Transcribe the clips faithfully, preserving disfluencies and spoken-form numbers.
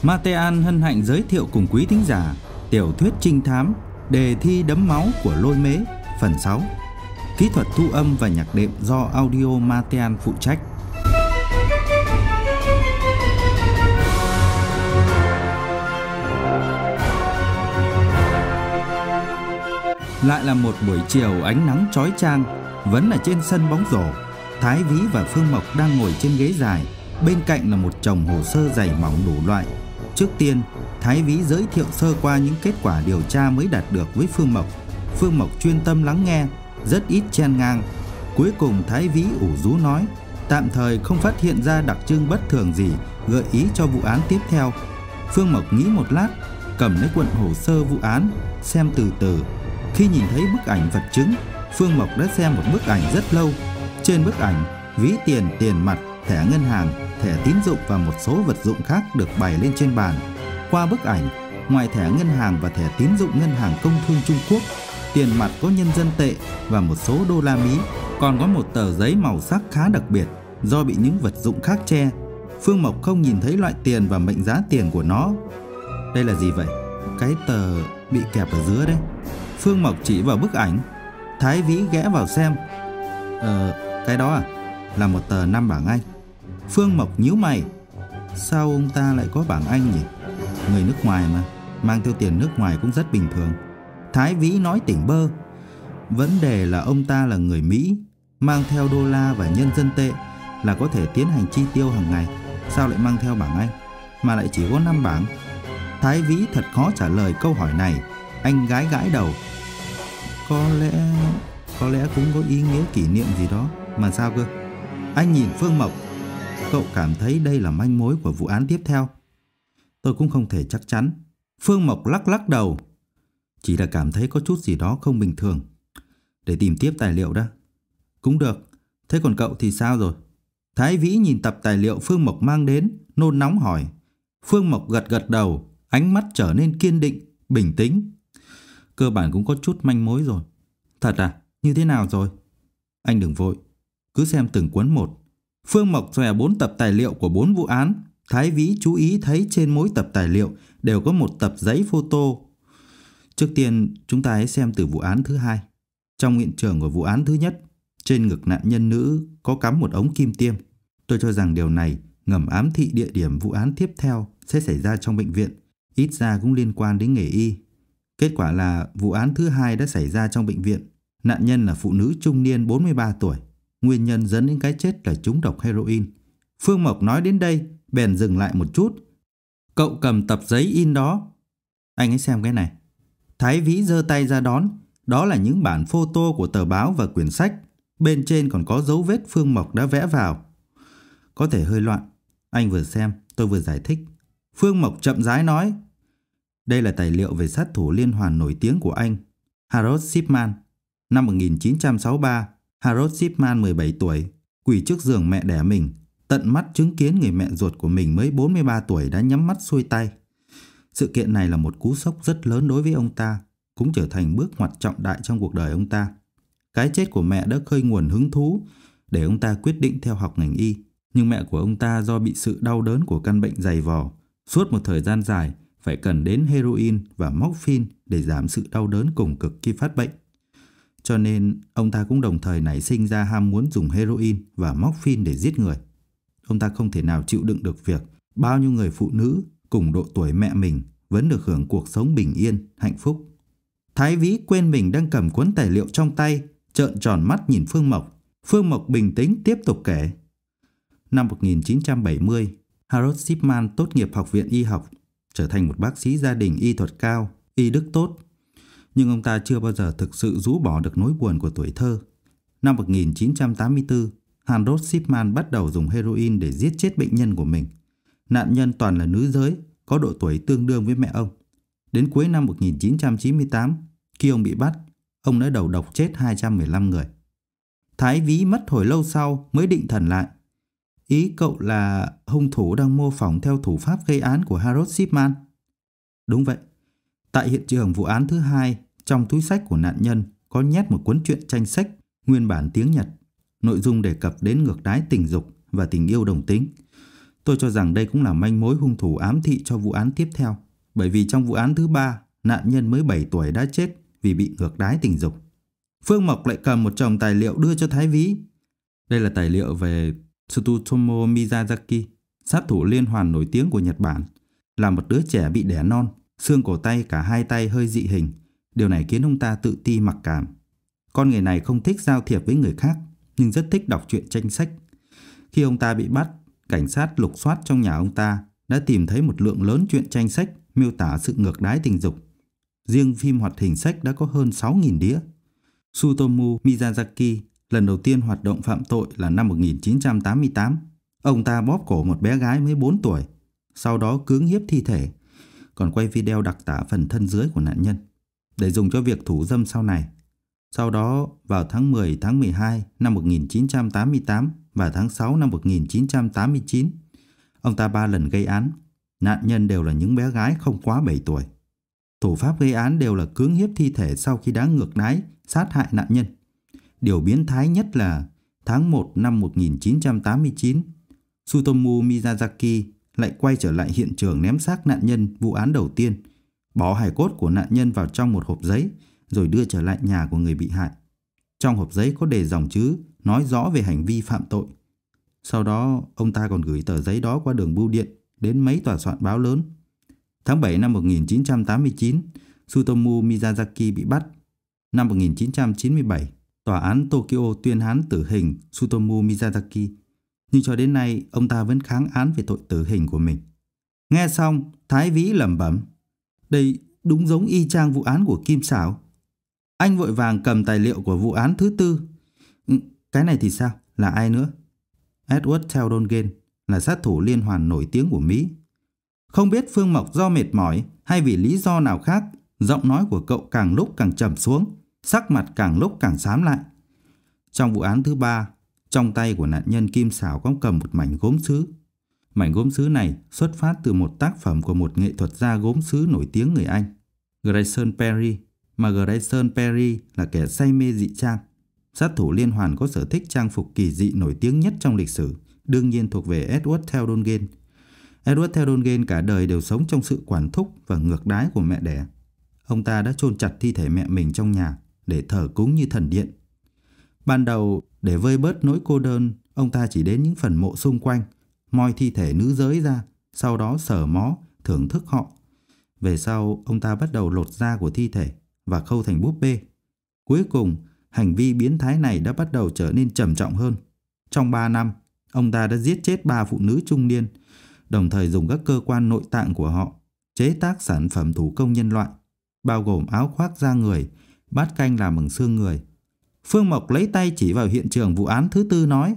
Matean hân hạnh giới thiệu cùng quý thính giả tiểu thuyết trinh thám Đề thi đẫm máu của Lôi Mễ phần sáu. Kỹ thuật thu âm và nhạc đệm do Audio Matean phụ trách. Lại là một buổi chiều ánh nắng chói chang, vẫn là trên sân bóng rổ. Thái Vĩ và Phương Mộc đang ngồi trên ghế dài, bên cạnh là một chồng hồ sơ dày mỏng đủ loại. Trước tiên, Thái Vĩ giới thiệu sơ qua những kết quả điều tra mới đạt được với Phương Mộc. Phương Mộc chuyên tâm lắng nghe, rất ít chen ngang. Cuối cùng Thái Vĩ ủ rũ nói, tạm thời không phát hiện ra đặc trưng bất thường gì gợi ý cho vụ án tiếp theo. Phương Mộc nghĩ một lát, cầm lấy cuộn hồ sơ vụ án, xem từ từ. Khi nhìn thấy bức ảnh vật chứng, Phương Mộc đã xem một bức ảnh rất lâu. Trên bức ảnh, ví tiền, tiền mặt, thẻ ngân hàng, thẻ tín dụng và một số vật dụng khác được bày lên trên bàn. Qua bức ảnh, ngoài thẻ ngân hàng và thẻ tín dụng ngân hàng công thương Trung Quốc, tiền mặt có nhân dân tệ và một số đô la Mỹ, còn có một tờ giấy màu sắc khá đặc biệt do bị những vật dụng khác che. Phương Mộc không nhìn thấy loại tiền và mệnh giá tiền của nó. Đây là gì vậy? Cái tờ bị kẹp ở giữa đấy. Phương Mộc chỉ vào bức ảnh. Thái Vĩ ghé vào xem. Ờ, cái đó à? Là một tờ năm bảng Anh. Phương Mộc nhíu mày. Sao ông ta lại có bảng Anh nhỉ? Người nước ngoài mà, mang theo tiền nước ngoài cũng rất bình thường. Thái Vĩ nói tỉnh bơ. Vấn đề là ông ta là người Mỹ, mang theo đô la và nhân dân tệ là có thể tiến hành chi tiêu hàng ngày. Sao lại mang theo bảng Anh, mà lại chỉ có năm bảng? Thái Vĩ thật khó trả lời câu hỏi này. Anh gãi gãi đầu. Có lẽ Có lẽ cũng có ý nghĩa kỷ niệm gì đó. Mà sao cơ? Anh nhìn Phương Mộc. Cậu cảm thấy đây là manh mối của vụ án tiếp theo? Tôi cũng không thể chắc chắn. Phương Mộc lắc lắc đầu. Chỉ là cảm thấy có chút gì đó không bình thường. Để tìm tiếp tài liệu đã. Cũng được. Thế còn cậu thì sao rồi? Thái Vĩ nhìn tập tài liệu Phương Mộc mang đến, nôn nóng hỏi. Phương Mộc gật gật đầu, ánh mắt trở nên kiên định, bình tĩnh. Cơ bản cũng có chút manh mối rồi. Thật à? Như thế nào rồi? Anh đừng vội, cứ xem từng cuốn một. Phương Mộc xòe bốn tập tài liệu của bốn vụ án. Thái Vĩ chú ý thấy trên mỗi tập tài liệu đều có một tập giấy photo. Trước tiên chúng ta hãy xem từ vụ án thứ hai. Trong hiện trường của vụ án thứ nhất, trên ngực nạn nhân nữ có cắm một ống kim tiêm. Tôi cho rằng điều này ngầm ám thị địa điểm vụ án tiếp theo sẽ xảy ra trong bệnh viện. Ít ra cũng liên quan đến nghề y. Kết quả là vụ án thứ hai đã xảy ra trong bệnh viện. Nạn nhân là phụ nữ trung niên bốn mươi ba tuổi. Nguyên nhân dẫn đến cái chết là trúng độc heroin. Phương Mộc nói đến đây, bèn dừng lại một chút. Cậu cầm tập giấy in đó. Anh hãy xem cái này. Thái Vĩ giơ tay ra đón. Đó là những bản photo của tờ báo và quyển sách. Bên trên còn có dấu vết Phương Mộc đã vẽ vào. Có thể hơi loạn. Anh vừa xem, tôi vừa giải thích. Phương Mộc chậm rãi nói. Đây là tài liệu về sát thủ liên hoàn nổi tiếng của Anh, Harold Shipman. Năm một nghìn chín trăm sáu mươi ba, Harold Shipman mười bảy tuổi, quỳ trước giường mẹ đẻ mình, tận mắt chứng kiến người mẹ ruột của mình mới bốn mươi ba tuổi đã nhắm mắt xuôi tay. Sự kiện này là một cú sốc rất lớn đối với ông ta, cũng trở thành bước ngoặt trọng đại trong cuộc đời ông ta. Cái chết của mẹ đã khơi nguồn hứng thú để ông ta quyết định theo học ngành y. Nhưng mẹ của ông ta do bị sự đau đớn của căn bệnh dày vò, suốt một thời gian dài phải cần đến heroin và morphine để giảm sự đau đớn cùng cực khi phát bệnh. Cho nên ông ta cũng đồng thời nảy sinh ra ham muốn dùng heroin và morphine để giết người. Ông ta không thể nào chịu đựng được việc bao nhiêu người phụ nữ cùng độ tuổi mẹ mình vẫn được hưởng cuộc sống bình yên, hạnh phúc. Thái Vĩ quên mình đang cầm cuốn tài liệu trong tay, trợn tròn mắt nhìn Phương Mộc. Phương Mộc bình tĩnh tiếp tục kể. Năm một nghìn chín trăm bảy mươi, Harold Shipman tốt nghiệp học viện y học, trở thành một bác sĩ gia đình y thuật cao, y đức tốt. Nhưng ông ta chưa bao giờ thực sự rũ bỏ được nỗi buồn của tuổi thơ. Năm một nghìn chín trăm tám mươi tư, Harold Shipman bắt đầu dùng heroin để giết chết bệnh nhân của mình. Nạn nhân toàn là nữ giới, có độ tuổi tương đương với mẹ ông. Đến cuối năm một nghìn chín trăm chín mươi tám, khi ông bị bắt, ông đã đầu độc chết hai trăm mười lăm người. Thái Vĩ mất hồi lâu sau mới định thần lại. Ý cậu là hung thủ đang mô phỏng theo thủ pháp gây án của Harold Shipman? Đúng vậy. Tại hiện trường vụ án thứ hai, trong túi xách của nạn nhân có nhét một cuốn truyện tranh sách nguyên bản tiếng Nhật. Nội dung đề cập đến ngược đãi tình dục và tình yêu đồng tính. Tôi cho rằng đây cũng là manh mối hung thủ ám thị cho vụ án tiếp theo. Bởi vì trong vụ án thứ ba, nạn nhân mới bảy tuổi đã chết vì bị ngược đái tình dục. Phương Mộc lại cầm một chồng tài liệu đưa cho Thái Vĩ. Đây là tài liệu về Tsutomu Miyazaki, sát thủ liên hoàn nổi tiếng của Nhật Bản. Là một đứa trẻ bị đẻ non, xương cổ tay cả hai tay hơi dị hình. Điều này khiến ông ta tự ti mặc cảm. Con người này không thích giao thiệp với người khác, nhưng rất thích đọc truyện tranh sách. Khi ông ta bị bắt, cảnh sát lục soát trong nhà ông ta đã tìm thấy một lượng lớn truyện tranh sách miêu tả sự ngược đái tình dục. Riêng phim hoạt hình sách đã có hơn sáu nghìn đĩa. Tsutomu Miyazaki lần đầu tiên hoạt động phạm tội là năm một nghìn chín trăm tám mươi tám. Ông ta bóp cổ một bé gái mới bốn tuổi, sau đó cưỡng hiếp thi thể, còn quay video đặc tả phần thân dưới của nạn nhân để dùng cho việc thủ dâm sau này. Sau đó, vào tháng mười, tháng mười hai năm một nghìn chín trăm tám mươi tám và tháng sáu năm một nghìn chín trăm tám mươi chín, ông ta ba lần gây án. Nạn nhân đều là những bé gái không quá bảy tuổi. Thủ pháp gây án đều là cưỡng hiếp thi thể sau khi đã ngược đái, sát hại nạn nhân. Điều biến thái nhất là tháng một năm một nghìn chín trăm tám mươi chín, Tsutomu Miyazaki lại quay trở lại hiện trường ném xác nạn nhân vụ án đầu tiên, bỏ hài cốt của nạn nhân vào trong một hộp giấy rồi đưa trở lại nhà của người bị hại. Trong hộp giấy có đề dòng chữ nói rõ về hành vi phạm tội. Sau đó, ông ta còn gửi tờ giấy đó qua đường bưu điện đến mấy tòa soạn báo lớn. Tháng bảy năm một nghìn chín trăm tám mươi chín, Tsutomu Miyazaki bị bắt. Năm một nghìn chín trăm chín mươi bảy, tòa án Tokyo tuyên án tử hình Tsutomu Miyazaki. Nhưng cho đến nay, ông ta vẫn kháng án về tội tử hình của mình. Nghe xong, Thái Vĩ lẩm bẩm: đây đúng giống y chang vụ án của Kim Sảo. Anh vội vàng cầm tài liệu của vụ án thứ tư. Cái này thì sao? Là ai nữa? Edward Theldon là sát thủ liên hoàn nổi tiếng của Mỹ. Không biết Phương Mộc do mệt mỏi hay vì lý do nào khác, giọng nói của cậu càng lúc càng trầm xuống, sắc mặt càng lúc càng xám lại. Trong vụ án thứ ba, trong tay của nạn nhân Kim Sảo có cầm một mảnh gốm sứ. Mảnh gốm sứ này xuất phát từ một tác phẩm của một nghệ thuật gia gốm sứ nổi tiếng người Anh, Grayson Perry, mà Grayson Perry là kẻ say mê dị trang. Sát thủ liên hoàn có sở thích trang phục kỳ dị nổi tiếng nhất trong lịch sử, đương nhiên thuộc về Edward Theldon. Edward Theldon cả đời đều sống trong sự quản thúc và ngược đái của mẹ đẻ. Ông ta đã chôn chặt thi thể mẹ mình trong nhà để thờ cúng như thần điện. Ban đầu, để vơi bớt nỗi cô đơn, ông ta chỉ đến những phần mộ xung quanh, moi thi thể nữ giới ra, sau đó sờ mó, thưởng thức họ. Về sau, ông ta bắt đầu lột da của thi thể và khâu thành búp bê. Cuối cùng, hành vi biến thái này đã bắt đầu trở nên trầm trọng hơn. Trong ba năm, ông ta đã giết chết ba phụ nữ trung niên, đồng thời dùng các cơ quan nội tạng của họ chế tác sản phẩm thủ công nhân loại, bao gồm áo khoác da người, bát canh làm bằng xương người. Phương Mộc lấy tay chỉ vào hiện trường vụ án thứ tư nói: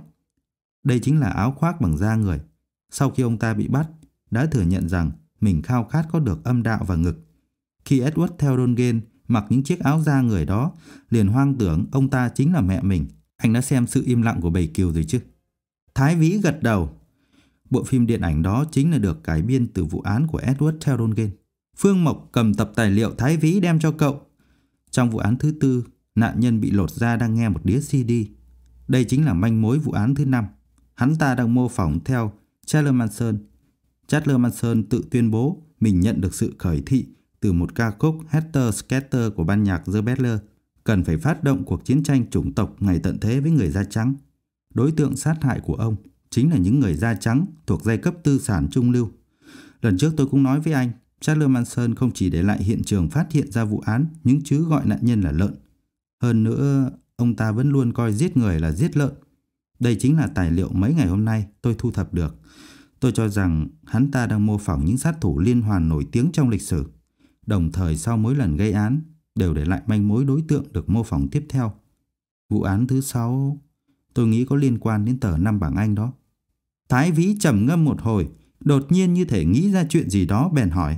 đây chính là áo khoác bằng da người. Sau khi ông ta bị bắt, đã thừa nhận rằng mình khao khát có được âm đạo và ngực. Khi Edward Theldon mặc những chiếc áo da người đó, liền hoang tưởng ông ta chính là mẹ mình. Anh đã xem Sự im lặng của bầy cừu rồi chứ? Thái Vĩ gật đầu. Bộ phim điện ảnh đó chính là được cải biên từ vụ án của Edward Theldon. Phương Mộc cầm tập tài liệu Thái Vĩ đem cho cậu. Trong vụ án thứ tư, nạn nhân bị lột da đang nghe một đĩa xê đê. Đây chính là manh mối vụ án thứ năm. Hắn ta đang mô phỏng theo Charles Manson. Charles Manson tự tuyên bố mình nhận được sự khởi thị từ một ca khúc Helter Skelter của ban nhạc The Beatles, cần phải phát động cuộc chiến tranh chủng tộc ngày tận thế với người da trắng. Đối tượng sát hại của ông chính là những người da trắng thuộc giai cấp tư sản trung lưu. Lần trước tôi cũng nói với anh, Charles Manson không chỉ để lại hiện trường phát hiện ra vụ án những chứ gọi nạn nhân là lợn. Hơn nữa, ông ta vẫn luôn coi giết người là giết lợn. Đây chính là tài liệu mấy ngày hôm nay tôi thu thập được. Tôi cho rằng hắn ta đang mô phỏng những sát thủ liên hoàn nổi tiếng trong lịch sử. Đồng thời sau mỗi lần gây án đều để lại manh mối đối tượng được mô phỏng tiếp theo. Vụ án thứ sáu tôi nghĩ có liên quan đến tờ năm bảng Anh đó. Thái Vĩ trầm ngâm một hồi, đột nhiên như thể nghĩ ra chuyện gì đó bèn hỏi: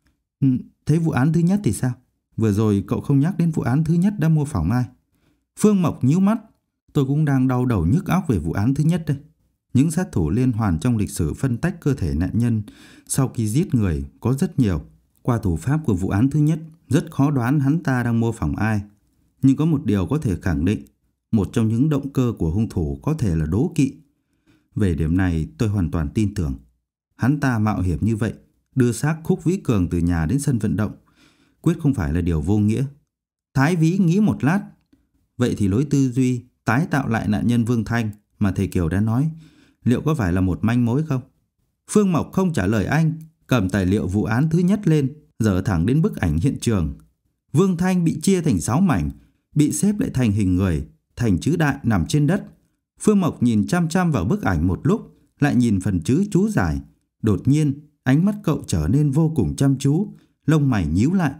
thế vụ án thứ nhất thì sao? Vừa rồi cậu không nhắc đến vụ án thứ nhất đã mô phỏng ai? Phương Mộc nhíu mắt. Tôi cũng đang đau đầu nhức óc về vụ án thứ nhất đây. Những sát thủ liên hoàn trong lịch sử phân tách cơ thể nạn nhân sau khi giết người có rất nhiều. Qua thủ pháp của vụ án thứ nhất, rất khó đoán hắn ta đang mô phỏng ai. Nhưng có một điều có thể khẳng định, một trong những động cơ của hung thủ có thể là đố kỵ. Về điểm này tôi hoàn toàn tin tưởng. Hắn ta mạo hiểm như vậy, đưa xác Khúc Vĩ Cường từ nhà đến sân vận động, quyết không phải là điều vô nghĩa. Thái Vĩ nghĩ một lát. Vậy thì lối tư duy tái tạo lại nạn nhân Vương Thanh mà thầy Kiều đã nói, liệu có phải là một manh mối không? Phương Mộc không trả lời anh, cầm tài liệu vụ án thứ nhất lên, dở thẳng đến bức ảnh hiện trường. Vương Thanh bị chia thành sáu mảnh, bị xếp lại thành hình người, thành chữ đại nằm trên đất. Phương Mộc nhìn chăm chăm vào bức ảnh một lúc, lại nhìn phần chữ chú giải. Đột nhiên, ánh mắt cậu trở nên vô cùng chăm chú, lông mày nhíu lại.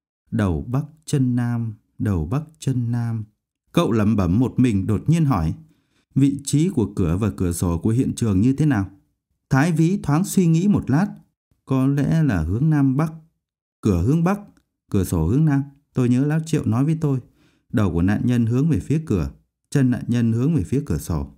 Đầu bắc chân nam, đầu bắc chân nam. Cậu lẩm bẩm một mình, đột nhiên hỏi, vị trí của cửa và cửa sổ của hiện trường như thế nào? Thái Vĩ thoáng suy nghĩ một lát. Có lẽ là hướng nam bắc. Cửa hướng bắc, cửa sổ hướng nam. Tôi nhớ Lão Triệu nói với tôi, đầu của nạn nhân hướng về phía cửa, chân nạn nhân hướng về phía cửa sổ.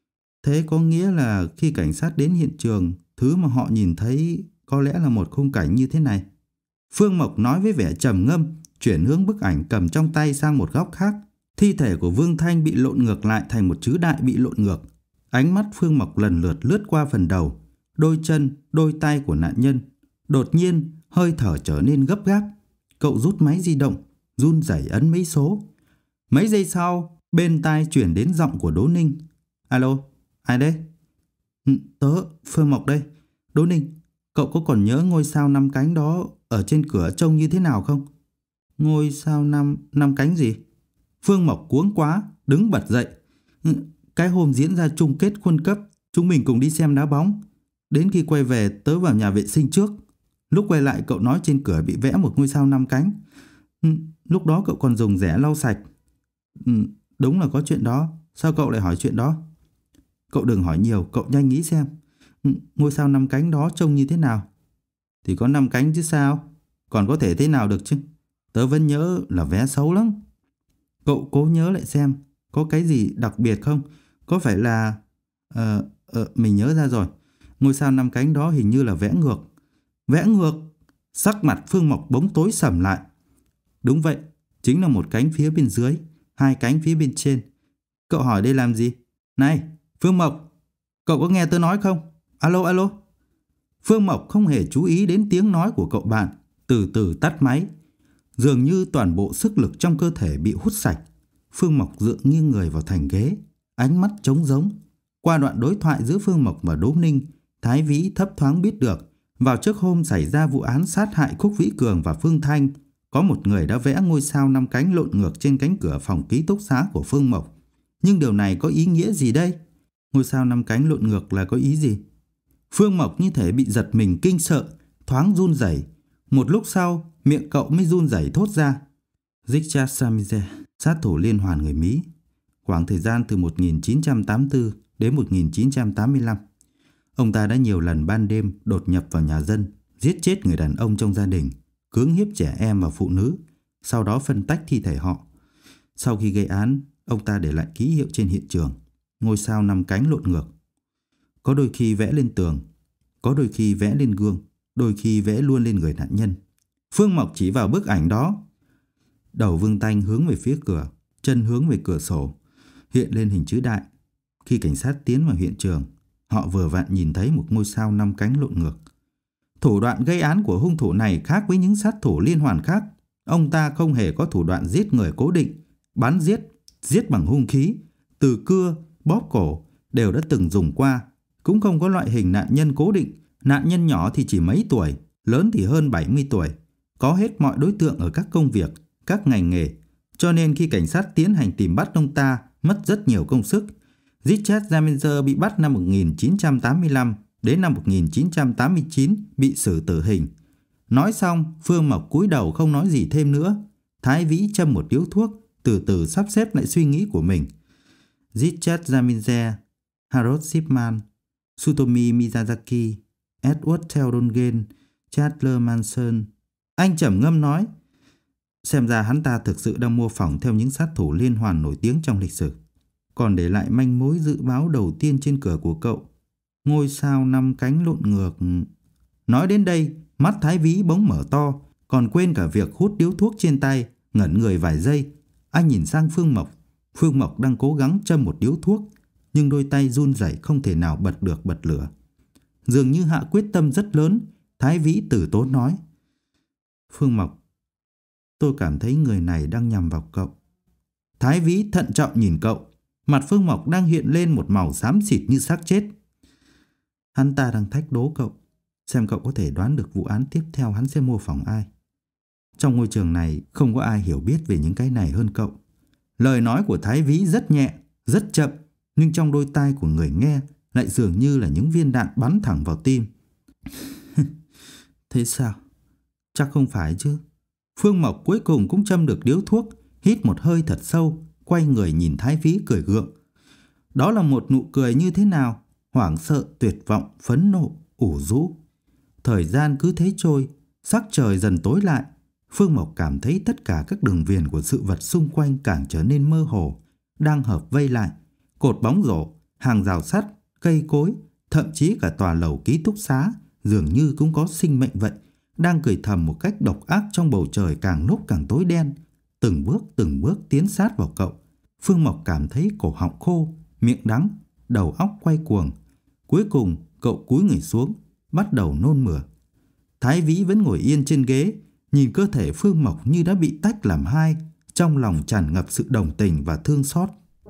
Thế có nghĩa là khi cảnh sát đến hiện trường, thứ mà họ nhìn thấy có lẽ là một khung cảnh như thế này. Phương Mộc nói với vẻ trầm ngâm, chuyển hướng bức ảnh cầm trong tay sang một góc khác. Thi thể của Vương Thanh bị lộn ngược lại thành một chữ đại bị lộn ngược. Ánh mắt Phương Mộc lần lượt lướt qua phần đầu, đôi chân, đôi tay của nạn nhân. Đột nhiên, hơi thở trở nên gấp gáp. Cậu rút máy di động, run rẩy ấn mấy số. Mấy giây sau, bên tai chuyển đến giọng của Đỗ Ninh. Alo, ai đấy? Ừ, tớ, Phương Mộc đây. Đỗ Ninh, cậu có còn nhớ ngôi sao năm cánh đó ở trên cửa trông như thế nào không? Ngôi sao năm, năm cánh gì? Phương Mộc cuống quá, đứng bật dậy. Ừ, cái hôm diễn ra chung kết World Cup, chúng mình cùng đi xem đá bóng. Đến khi quay về, tớ vào nhà vệ sinh trước. Lúc quay lại cậu nói trên cửa bị vẽ một ngôi sao năm cánh. Ừ, lúc đó cậu còn dùng rẻ lau sạch. Ừ, đúng là có chuyện đó. Sao cậu lại hỏi chuyện đó? Cậu đừng hỏi nhiều, cậu nhanh nghĩ xem. Ừ, ngôi sao năm cánh đó trông như thế nào? Thì có năm cánh chứ sao? Còn có thể thế nào được chứ? Tớ vẫn nhớ là vẽ xấu lắm. Cậu cố nhớ lại xem, có cái gì đặc biệt không? Có phải là... Ờ, ờ, mình nhớ ra rồi. Ngôi sao năm cánh đó hình như là vẽ ngược. Vẽ ngược? Sắc mặt Phương Mộc bỗng tối sầm lại. Đúng vậy, chính là một cánh phía bên dưới, hai cánh phía bên trên. Cậu hỏi đây làm gì? Này, Phương Mộc, cậu có nghe tớ nói không? Alo, alo. Phương Mộc không hề chú ý đến tiếng nói của cậu bạn, từ từ tắt máy. Dường như toàn bộ sức lực trong cơ thể bị hút sạch. Phương Mộc dựa nghiêng người vào thành ghế, ánh mắt trống rỗng. Qua đoạn đối thoại giữa Phương Mộc và Đỗ Ninh, Thái Vĩ thấp thoáng biết được vào trước hôm xảy ra vụ án sát hại Khúc Vĩ Cường và Phương Thanh, có một người đã vẽ ngôi sao năm cánh lộn ngược trên cánh cửa phòng ký túc xá của Phương Mộc. Nhưng điều này có ý nghĩa gì đây? Ngôi sao năm cánh lộn ngược là có ý gì? Phương Mộc như thể bị giật mình kinh sợ, thoáng run rẩy. Một lúc sau, miệng cậu mới run rẩy thốt ra. Richard Samize, sát thủ liên hoàn người Mỹ. Khoảng thời gian từ một nghìn chín trăm tám mươi tư đến một nghìn chín trăm tám mươi lăm. Ông ta đã nhiều lần ban đêm đột nhập vào nhà dân, giết chết người đàn ông trong gia đình, cưỡng hiếp trẻ em và phụ nữ, sau đó phân tách thi thể họ. Sau khi gây án, ông ta để lại ký hiệu trên hiện trường, ngôi sao năm cánh lộn ngược. Có đôi khi vẽ lên tường, có đôi khi vẽ lên gương, đôi khi vẽ luôn lên người nạn nhân. Phương Mộc chỉ vào bức ảnh đó. Đầu Vương Thanh hướng về phía cửa, chân hướng về cửa sổ, hiện lên hình chữ đại. Khi cảnh sát tiến vào hiện trường, họ vừa vặn nhìn thấy một ngôi sao năm cánh lộn ngược. Thủ đoạn gây án của hung thủ này khác với những sát thủ liên hoàn khác. Ông ta không hề có thủ đoạn giết người cố định, bắn giết, giết bằng hung khí, từ cưa, bóp cổ đều đã từng dùng qua. Cũng không có loại hình nạn nhân cố định. Nạn nhân nhỏ thì chỉ mấy tuổi, lớn thì hơn bảy mươi tuổi. Có hết mọi đối tượng ở các công việc, các ngành nghề. Cho nên khi cảnh sát tiến hành tìm bắt ông ta mất rất nhiều công sức. Richard Samize bị bắt năm một nghìn chín trăm tám mươi lăm, đến năm một nghìn chín trăm tám mươi chín bị xử tử hình. Nói xong, Phương Mộc cúi đầu không nói gì thêm nữa. Thái Vĩ châm một điếu thuốc, từ từ sắp xếp lại suy nghĩ của mình. Richard Samize, Harold Shipman, Tsutomi Miyazaki, Edward Theodolgen, Charles Manson. Anh trầm ngâm nói, xem ra hắn ta thực sự đang mô phỏng theo những sát thủ liên hoàn nổi tiếng trong lịch sử. Còn để lại manh mối dự báo đầu tiên trên cửa của cậu, ngôi sao năm cánh lộn ngược. Nói đến đây, mắt Thái Vĩ bỗng mở to, còn quên cả việc hút điếu thuốc trên tay, ngẩn người vài giây. Anh nhìn sang Phương Mộc. Phương Mộc đang cố gắng châm một điếu thuốc, nhưng đôi tay run rẩy không thể nào bật được bật lửa. Dường như hạ quyết tâm rất lớn, Thái Vĩ từ tốn nói: Phương Mộc, tôi cảm thấy người này đang nhằm vào cậu. Thái Vĩ thận trọng nhìn cậu. Mặt Phương Mộc đang hiện lên một màu xám xịt như xác chết. Hắn ta đang thách đố cậu, xem cậu có thể đoán được vụ án tiếp theo hắn sẽ mô phỏng ai. Trong ngôi trường này không có ai hiểu biết về những cái này hơn cậu. Lời nói của Thái Vĩ rất nhẹ, rất chậm, nhưng trong đôi tai của người nghe lại dường như là những viên đạn bắn thẳng vào tim. Thế sao? Chắc không phải chứ. Phương Mộc cuối cùng cũng châm được điếu thuốc, hít một hơi thật sâu, quay người nhìn Thái Vĩ cười gượng. Đó là một nụ cười như thế nào? Hoảng sợ, tuyệt vọng, phẫn nộ, ủ rũ. Thời gian cứ thế trôi, sắc trời dần tối lại. Phương Mộc cảm thấy tất cả các đường viền của sự vật xung quanh càng trở nên mơ hồ, đang hợp vây lại. Cột bóng rổ, hàng rào sắt, cây cối, thậm chí cả tòa lầu ký túc xá dường như cũng có sinh mệnh vậy, đang cười thầm một cách độc ác trong bầu trời càng lúc càng tối đen, từng bước từng bước tiến sát vào cậu. Phương Mộc cảm thấy cổ họng khô, miệng đắng, đầu óc quay cuồng. Cuối cùng cậu cúi người xuống, bắt đầu nôn mửa. Thái Vĩ vẫn ngồi yên trên ghế, nhìn cơ thể Phương Mộc như đã bị tách làm hai, trong lòng tràn ngập sự đồng tình và thương xót.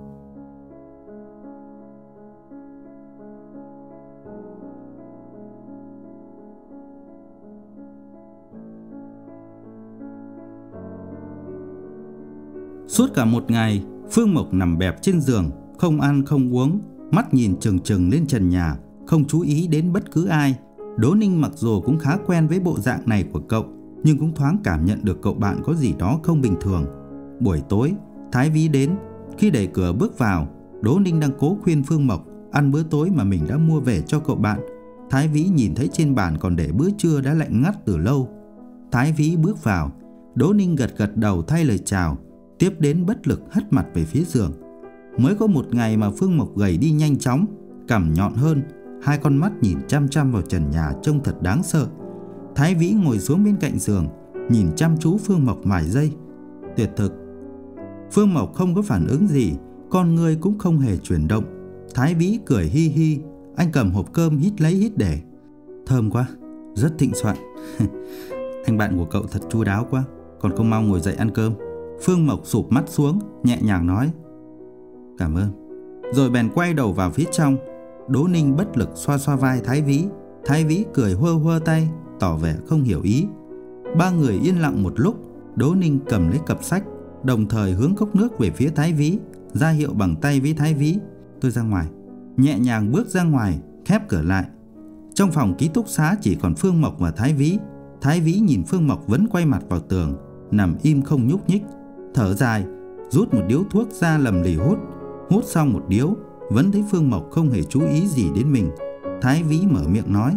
Suốt cả một ngày, Phương Mộc nằm bẹp trên giường, không ăn không uống, mắt nhìn trừng trừng lên trần nhà, không chú ý đến bất cứ ai. Đỗ Ninh mặc dù cũng khá quen với bộ dạng này của cậu, nhưng cũng thoáng cảm nhận được cậu bạn có gì đó không bình thường. Buổi tối, Thái Vĩ đến. Khi đẩy cửa bước vào, Đỗ Ninh đang cố khuyên Phương Mộc ăn bữa tối mà mình đã mua về cho cậu bạn. Thái Vĩ nhìn thấy trên bàn còn để bữa trưa đã lạnh ngắt từ lâu. Thái Vĩ bước vào, Đỗ Ninh gật gật đầu thay lời chào, tiếp đến bất lực hất mặt về phía giường. Mới có một ngày mà Phương Mộc gầy đi nhanh chóng, cằm nhọn hơn, hai con mắt nhìn chăm chăm vào trần nhà trông thật đáng sợ. Thái Vĩ ngồi xuống bên cạnh giường, nhìn chăm chú Phương Mộc vài giây. Tuyệt thực. Phương Mộc không có phản ứng gì, con người cũng không hề chuyển động. Thái Vĩ cười hi hi, anh cầm hộp cơm hít lấy hít để. Thơm quá, rất thịnh soạn. Anh bạn của cậu thật chu đáo quá, còn không mau ngồi dậy ăn cơm. Phương Mộc sụp mắt xuống, nhẹ nhàng nói: Cảm ơn. Rồi bèn quay đầu vào phía trong. Đỗ Ninh bất lực xoa xoa vai Thái Vĩ. Thái Vĩ cười huơ huơ tay, tỏ vẻ không hiểu ý. Ba người yên lặng một lúc. Đỗ Ninh cầm lấy cặp sách, đồng thời hướng cốc nước về phía Thái Vĩ, ra hiệu bằng tay với Thái Vĩ: Tôi ra ngoài. Nhẹ nhàng bước ra ngoài, khép cửa lại. Trong phòng ký túc xá chỉ còn Phương Mộc và Thái Vĩ. Thái Vĩ nhìn Phương Mộc vẫn quay mặt vào tường, nằm im không nhúc nhích, thở dài, rút một điếu thuốc ra lầm lì hút. Hút xong một điếu, vẫn thấy Phương Mộc không hề chú ý gì đến mình. Thái Vĩ mở miệng nói: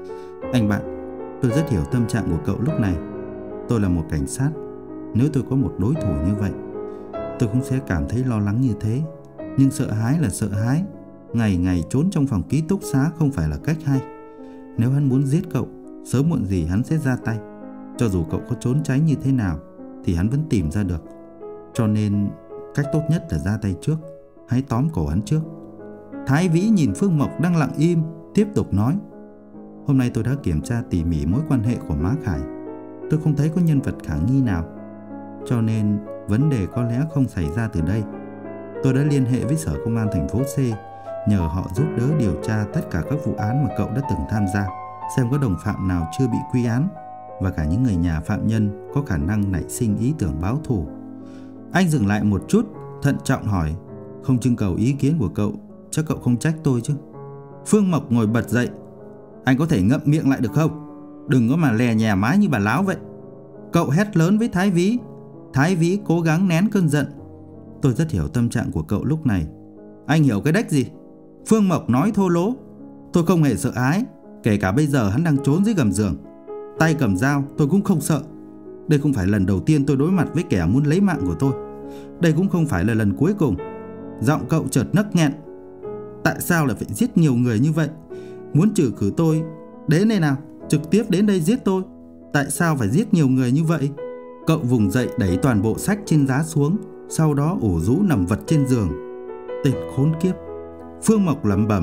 Anh bạn, tôi rất hiểu tâm trạng của cậu lúc này. Tôi là một cảnh sát. Nếu tôi có một đối thủ như vậy, tôi cũng sẽ cảm thấy lo lắng như thế. Nhưng sợ hãi là sợ hãi. Ngày ngày trốn trong phòng ký túc xá không phải là cách hay. Nếu hắn muốn giết cậu, sớm muộn gì hắn sẽ ra tay. Cho dù cậu có trốn tránh như thế nào thì hắn vẫn tìm ra được. Cho nên cách tốt nhất là ra tay trước. Hãy tóm cổ hắn trước. Thái Vĩ nhìn Phương Mộc đang lặng im, tiếp tục nói: Hôm nay tôi đã kiểm tra tỉ mỉ mối quan hệ của Má Khải. Tôi không thấy có nhân vật khả nghi nào, cho nên vấn đề có lẽ không xảy ra từ đây. Tôi đã liên hệ với Sở Công an thành phố C, nhờ họ giúp đỡ điều tra tất cả các vụ án mà cậu đã từng tham gia, xem có đồng phạm nào chưa bị quy án, và cả những người nhà phạm nhân có khả năng nảy sinh ý tưởng báo thù. Anh dừng lại một chút, thận trọng hỏi: Không trưng cầu ý kiến của cậu, chắc cậu không trách tôi chứ? Phương Mộc ngồi bật dậy: Anh có thể ngậm miệng lại được không? Đừng có mà lè nhè mái như bà láo vậy. Cậu hét lớn với Thái Vĩ. Thái Vĩ cố gắng nén cơn giận: Tôi rất hiểu tâm trạng của cậu lúc này. Anh hiểu cái đếch gì? Phương Mộc nói thô lỗ: Tôi không hề sợ hãi. Kể cả bây giờ hắn đang trốn dưới gầm giường, tay cầm dao, tôi cũng không sợ. Đây không phải lần đầu tiên tôi đối mặt với kẻ muốn lấy mạng của tôi. Đây cũng không phải là lần cuối cùng. Giọng cậu chợt nấc nghẹn: Tại sao lại phải giết nhiều người như vậy? Muốn trừ khử tôi, đến đây nào, trực tiếp đến đây giết tôi. Tại sao phải giết nhiều người như vậy? Cậu vùng dậy đẩy toàn bộ sách trên giá xuống, sau đó ủ rũ nằm vật trên giường. Tên khốn kiếp. Phương Mộc lẩm bẩm,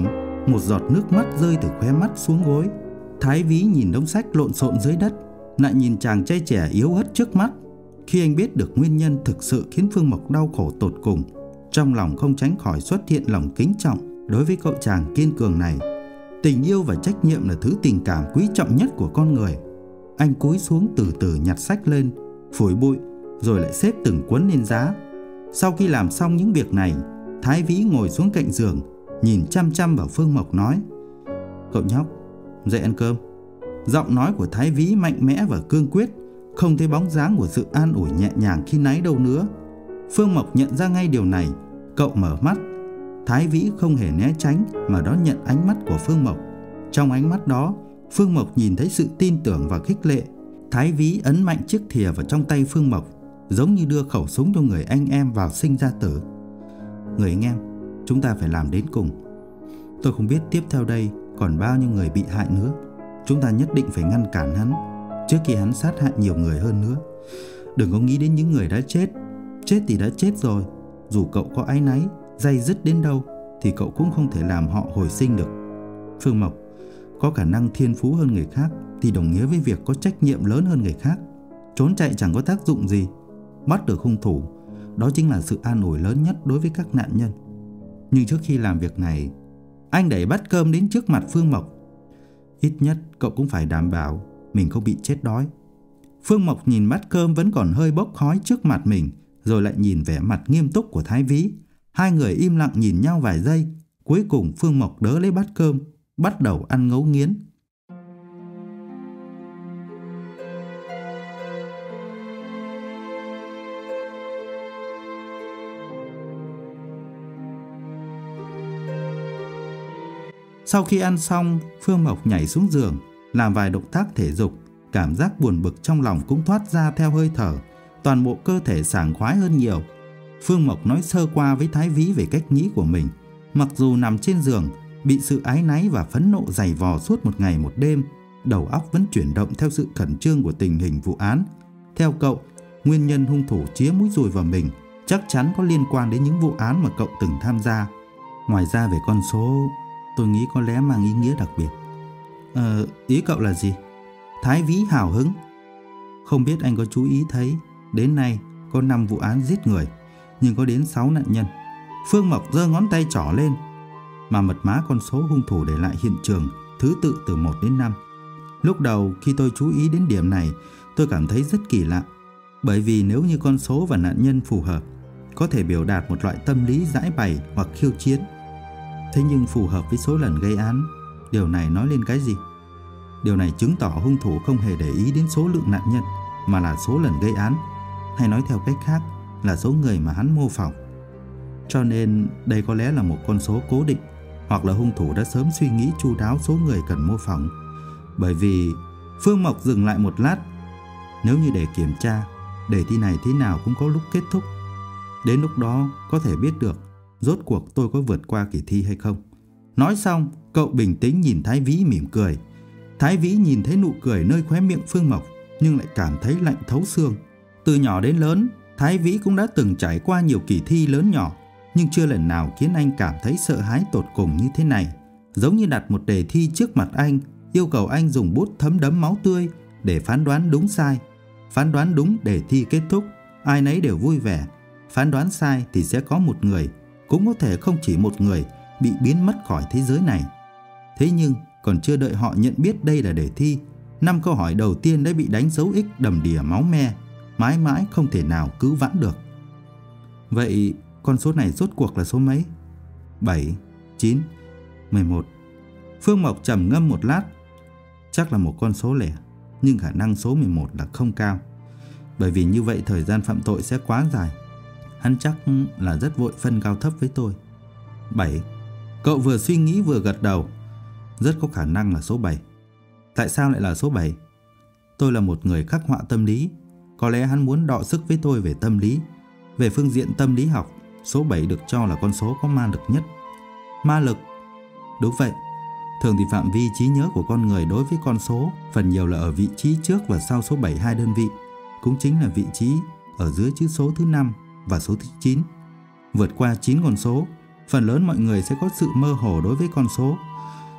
một giọt nước mắt rơi từ khóe mắt xuống gối. Thái Vĩ nhìn đống sách lộn xộn dưới đất, lại nhìn chàng trai trẻ yếu ớt trước mắt. Khi anh biết được nguyên nhân thực sự khiến Phương Mộc đau khổ tột cùng, trong lòng không tránh khỏi xuất hiện lòng kính trọng đối với cậu chàng kiên cường này. Tình yêu và trách nhiệm là thứ tình cảm quý trọng nhất của con người. Anh cúi xuống từ từ nhặt sách lên, phủi bụi, rồi lại xếp từng cuốn lên giá. Sau khi làm xong những việc này, Thái Vĩ ngồi xuống cạnh giường, nhìn chăm chăm vào Phương Mộc nói: "Cậu nhóc, dậy ăn cơm." Giọng nói của Thái Vĩ mạnh mẽ và cương quyết, không thấy bóng dáng của sự an ủi nhẹ nhàng khi nãy đâu nữa. Phương Mộc nhận ra ngay điều này, cậu mở mắt. Thái Vĩ không hề né tránh mà đón nhận ánh mắt của Phương Mộc. Trong ánh mắt đó, Phương Mộc nhìn thấy sự tin tưởng và khích lệ. Thái Vĩ ấn mạnh chiếc thìa vào trong tay Phương Mộc, giống như đưa khẩu súng cho người anh em vào sinh ra tử. "Người anh em, chúng ta phải làm đến cùng. Tôi không biết tiếp theo đây còn bao nhiêu người bị hại nữa. Chúng ta nhất định phải ngăn cản hắn trước khi hắn sát hại nhiều người hơn nữa. Đừng có nghĩ đến những người đã chết. Chết thì đã chết rồi. Dù cậu có áy náy, day dứt đến đâu thì cậu cũng không thể làm họ hồi sinh được. Phương Mộc, có khả năng thiên phú hơn người khác thì đồng nghĩa với việc có trách nhiệm lớn hơn người khác. Trốn chạy chẳng có tác dụng gì. Bắt được hung thủ, đó chính là sự an ủi lớn nhất đối với các nạn nhân. Nhưng trước khi làm việc này, anh đẩy bát cơm đến trước mặt Phương Mộc. Ít nhất cậu cũng phải đảm bảo mình không bị chết đói." Phương Mộc nhìn bát cơm vẫn còn hơi bốc khói trước mặt mình, rồi lại nhìn vẻ mặt nghiêm túc của Thái Vĩ. Hai người im lặng nhìn nhau vài giây. Cuối cùng Phương Mộc đỡ lấy bát cơm, bắt đầu ăn ngấu nghiến. Sau khi ăn xong, Phương Mộc nhảy xuống giường, làm vài động tác thể dục. Cảm giác buồn bực trong lòng cũng thoát ra theo hơi thở. Toàn bộ cơ thể sảng khoái hơn nhiều. Phương Mộc nói sơ qua với Thái Vĩ về cách nghĩ của mình. Mặc dù nằm trên giường, bị sự áy náy và phẫn nộ giày vò suốt một ngày một đêm, đầu óc vẫn chuyển động theo sự khẩn trương của tình hình vụ án. Theo cậu, nguyên nhân hung thủ chĩa mũi dùi vào mình chắc chắn có liên quan đến những vụ án mà cậu từng tham gia. Ngoài ra về con số, tôi nghĩ có lẽ mang ý nghĩa đặc biệt. Ờ, ý cậu là gì? Thái Vĩ hào hứng. Không biết anh có chú ý thấy, đến nay có năm vụ án giết người, nhưng có đến sáu nạn nhân. Phương Mộc giơ ngón tay trỏ lên, mà mật mã con số hung thủ để lại hiện trường thứ tự từ một đến năm. Lúc đầu khi tôi chú ý đến điểm này, tôi cảm thấy rất kỳ lạ. Bởi vì nếu như con số và nạn nhân phù hợp, có thể biểu đạt một loại tâm lý giãi bày hoặc khiêu chiến. Thế nhưng phù hợp với số lần gây án, điều này nói lên cái gì? Điều này chứng tỏ hung thủ không hề để ý đến số lượng nạn nhân, mà là số lần gây án, hay nói theo cách khác là số người mà hắn mô phỏng. Cho nên đây có lẽ là một con số cố định, hoặc là hung thủ đã sớm suy nghĩ chu đáo số người cần mô phỏng. Bởi vì Phương Mộc dừng lại một lát. Nếu như để kiểm tra, đề thi này thế nào cũng có lúc kết thúc. Đến lúc đó có thể biết được rốt cuộc tôi có vượt qua kỳ thi hay không. Nói xong, cậu bình tĩnh nhìn Thái Vĩ mỉm cười. Thái Vĩ nhìn thấy nụ cười nơi khóe miệng Phương Mộc, nhưng lại cảm thấy lạnh thấu xương. Từ nhỏ đến lớn, Thái Vĩ cũng đã từng trải qua nhiều kỳ thi lớn nhỏ, nhưng chưa lần nào khiến anh cảm thấy sợ hãi tột cùng như thế này. Giống như đặt một đề thi trước mặt anh, yêu cầu anh dùng bút thấm đẫm máu tươi để phán đoán đúng sai. Phán đoán đúng, đề thi kết thúc, ai nấy đều vui vẻ. Phán đoán sai thì sẽ có một người, cũng có thể không chỉ một người, bị biến mất khỏi thế giới này. Thế nhưng còn chưa đợi họ nhận biết đây là đề thi, năm câu hỏi đầu tiên đã bị đánh dấu X đầm đìa máu me, mãi mãi không thể nào cứu vãn được. Vậy con số này rốt cuộc là số mấy? bảy, chín, mười một. Phương Mộc trầm ngâm một lát. Chắc là một con số lẻ, nhưng khả năng số mười một là không cao. Bởi vì như vậy thời gian phạm tội sẽ quá dài. Hắn chắc là rất vội phân cao thấp với tôi. bảy. Cậu vừa suy nghĩ vừa gật đầu. Rất có khả năng là số bảy. Tại sao lại là số bảy? Tôi là một người khắc họa tâm lý. Có lẽ hắn muốn đọ sức với tôi về tâm lý. Về phương diện tâm lý học, số bảy được cho là con số có ma lực nhất. Ma lực? Đúng vậy. Thường thì phạm vi trí nhớ của con người đối với con số phần nhiều là ở vị trí trước và sau số bảy hai đơn vị. Cũng chính là vị trí ở dưới chữ số thứ năm và số thứ chín. Vượt qua chín con số, phần lớn mọi người sẽ có sự mơ hồ đối với con số.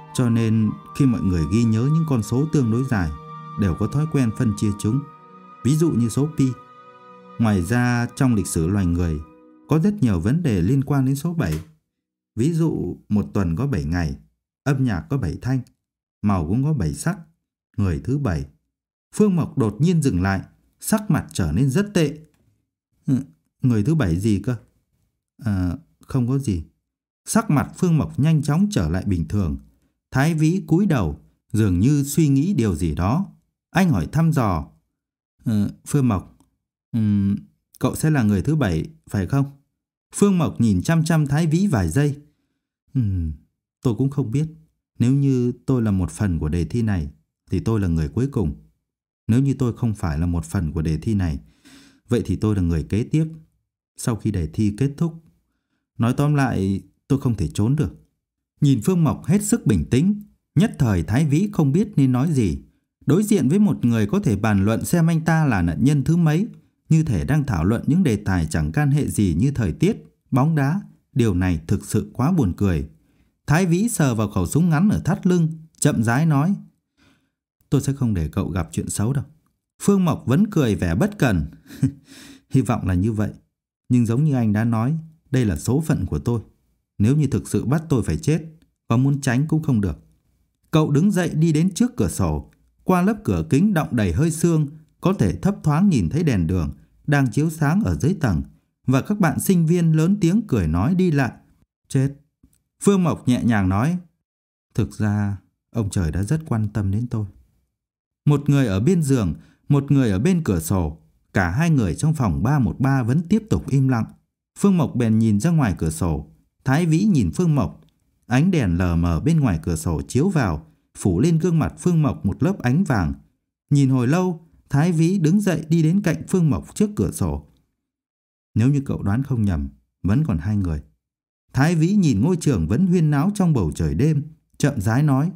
Cho nên khi mọi người ghi nhớ những con số tương đối dài đều có thói quen phân chia chúng. Ví dụ như số pi. Ngoài ra trong lịch sử loài người có rất nhiều vấn đề liên quan đến số bảy. Ví dụ một tuần có bảy ngày, âm nhạc có bảy thanh, màu cũng có bảy sắc, người thứ bảy. Phương Mộc đột nhiên dừng lại, sắc mặt trở nên rất tệ. Ừ, người thứ bảy gì cơ? À, không có gì. Sắc mặt Phương Mộc nhanh chóng trở lại bình thường. Thái Vĩ cúi đầu, dường như suy nghĩ điều gì đó. Anh hỏi thăm dò. Ừ, Phương Mộc, um, cậu sẽ là người thứ bảy, phải không? Phương Mộc nhìn chăm chăm Thái Vĩ vài giây. Um, tôi cũng không biết. Nếu như tôi là một phần của đề thi này, thì tôi là người cuối cùng. Nếu như tôi không phải là một phần của đề thi này, vậy thì tôi là người kế tiếp, sau khi đề thi kết thúc. Nói tóm lại, tôi không thể trốn được. Nhìn Phương Mộc hết sức bình tĩnh, nhất thời Thái Vĩ không biết nên nói gì. Đối diện với một người có thể bàn luận xem anh ta là nạn nhân thứ mấy, như thể đang thảo luận những đề tài chẳng can hệ gì như thời tiết, bóng đá. Điều này thực sự quá buồn cười. Thái Vĩ sờ vào khẩu súng ngắn ở thắt lưng, chậm rãi nói: tôi sẽ không để cậu gặp chuyện xấu đâu. Phương Mộc vẫn cười vẻ bất cần. Hy vọng là như vậy. Nhưng giống như anh đã nói, đây là số phận của tôi. Nếu như thực sự bắt tôi phải chết, có muốn tránh cũng không được. Cậu đứng dậy đi đến trước cửa sổ. Qua lớp cửa kính đọng đầy hơi sương, có thể thấp thoáng nhìn thấy đèn đường đang chiếu sáng ở dưới tầng, và các bạn sinh viên lớn tiếng cười nói đi lại. Chết. Phương Mộc nhẹ nhàng nói: thực ra ông trời đã rất quan tâm đến tôi. Một người ở bên giường, một người ở bên cửa sổ. Cả hai người trong phòng ba một ba vẫn tiếp tục im lặng. Phương Mộc bèn nhìn ra ngoài cửa sổ. Thái Vĩ nhìn Phương Mộc. Ánh đèn lờ mờ bên ngoài cửa sổ chiếu vào, phủ lên gương mặt Phương Mộc một lớp ánh vàng. Nhìn hồi lâu, Thái Vĩ đứng dậy đi đến cạnh Phương Mộc trước cửa sổ. Nếu như cậu đoán không nhầm, vẫn còn hai người. Thái Vĩ nhìn ngôi trường vẫn huyên náo trong bầu trời đêm, chậm rãi nói: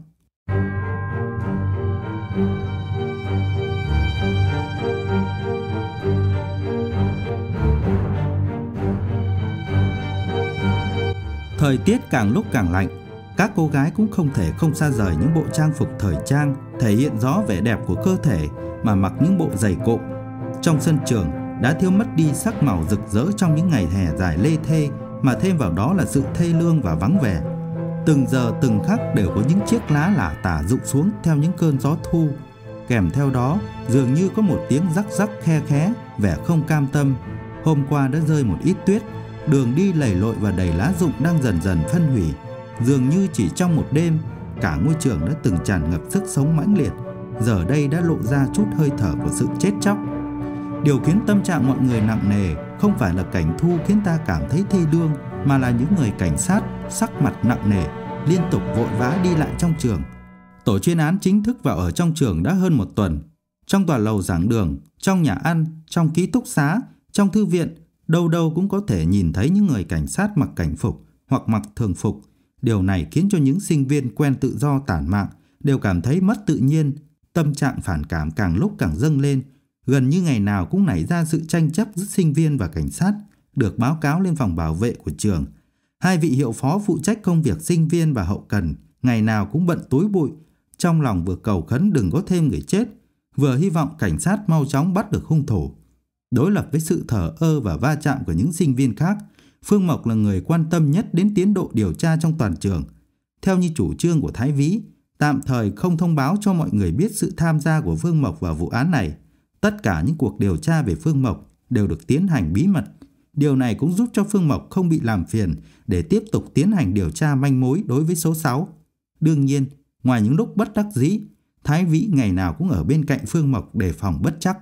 thời tiết càng lúc càng lạnh, các cô gái cũng không thể không xa rời những bộ trang phục thời trang thể hiện rõ vẻ đẹp của cơ thể mà mặc những bộ giày cộm. Trong sân trường đã thiếu mất đi sắc màu rực rỡ trong những ngày hè dài lê thê, mà thêm vào đó là sự thê lương và vắng vẻ. Từng giờ từng khắc đều có những chiếc lá lả tả rụng xuống theo những cơn gió thu. Kèm theo đó dường như có một tiếng rắc rắc khe khé, vẻ không cam tâm. Hôm qua đã rơi một ít tuyết, đường đi lầy lội và đầy lá rụng đang dần dần phân hủy. Dường như chỉ trong một đêm, cả ngôi trường đã từng tràn ngập sức sống mãnh liệt, giờ đây đã lộ ra chút hơi thở của sự chết chóc. Điều khiến tâm trạng mọi người nặng nề không phải là cảnh thu khiến ta cảm thấy thê lương, mà là những người cảnh sát sắc mặt nặng nề liên tục vội vã đi lại trong trường. Tổ chuyên án chính thức vào ở trong trường đã hơn một tuần. Trong tòa lầu giảng đường, trong nhà ăn, trong ký túc xá, trong thư viện, đâu đâu cũng có thể nhìn thấy những người cảnh sát mặc cảnh phục hoặc mặc thường phục. Điều này khiến cho những sinh viên quen tự do tản mạn đều cảm thấy mất tự nhiên. Tâm trạng phản cảm càng lúc càng dâng lên. Gần như ngày nào cũng nảy ra sự tranh chấp giữa sinh viên và cảnh sát, được báo cáo lên phòng bảo vệ của trường. Hai vị hiệu phó phụ trách công việc sinh viên và hậu cần ngày nào cũng bận túi bụi, trong lòng vừa cầu khấn đừng có thêm người chết, vừa hy vọng cảnh sát mau chóng bắt được hung thủ. Đối lập với sự thờ ơ và va chạm của những sinh viên khác, Phương Mộc là người quan tâm nhất đến tiến độ điều tra trong toàn trường. Theo như chủ trương của Thái Vĩ, tạm thời không thông báo cho mọi người biết sự tham gia của Phương Mộc vào vụ án này. Tất cả những cuộc điều tra về Phương Mộc đều được tiến hành bí mật. Điều này cũng giúp cho Phương Mộc không bị làm phiền để tiếp tục tiến hành điều tra manh mối đối với số sáu. Đương nhiên, ngoài những lúc bất đắc dĩ, Thái Vĩ ngày nào cũng ở bên cạnh Phương Mộc đề phòng bất trắc.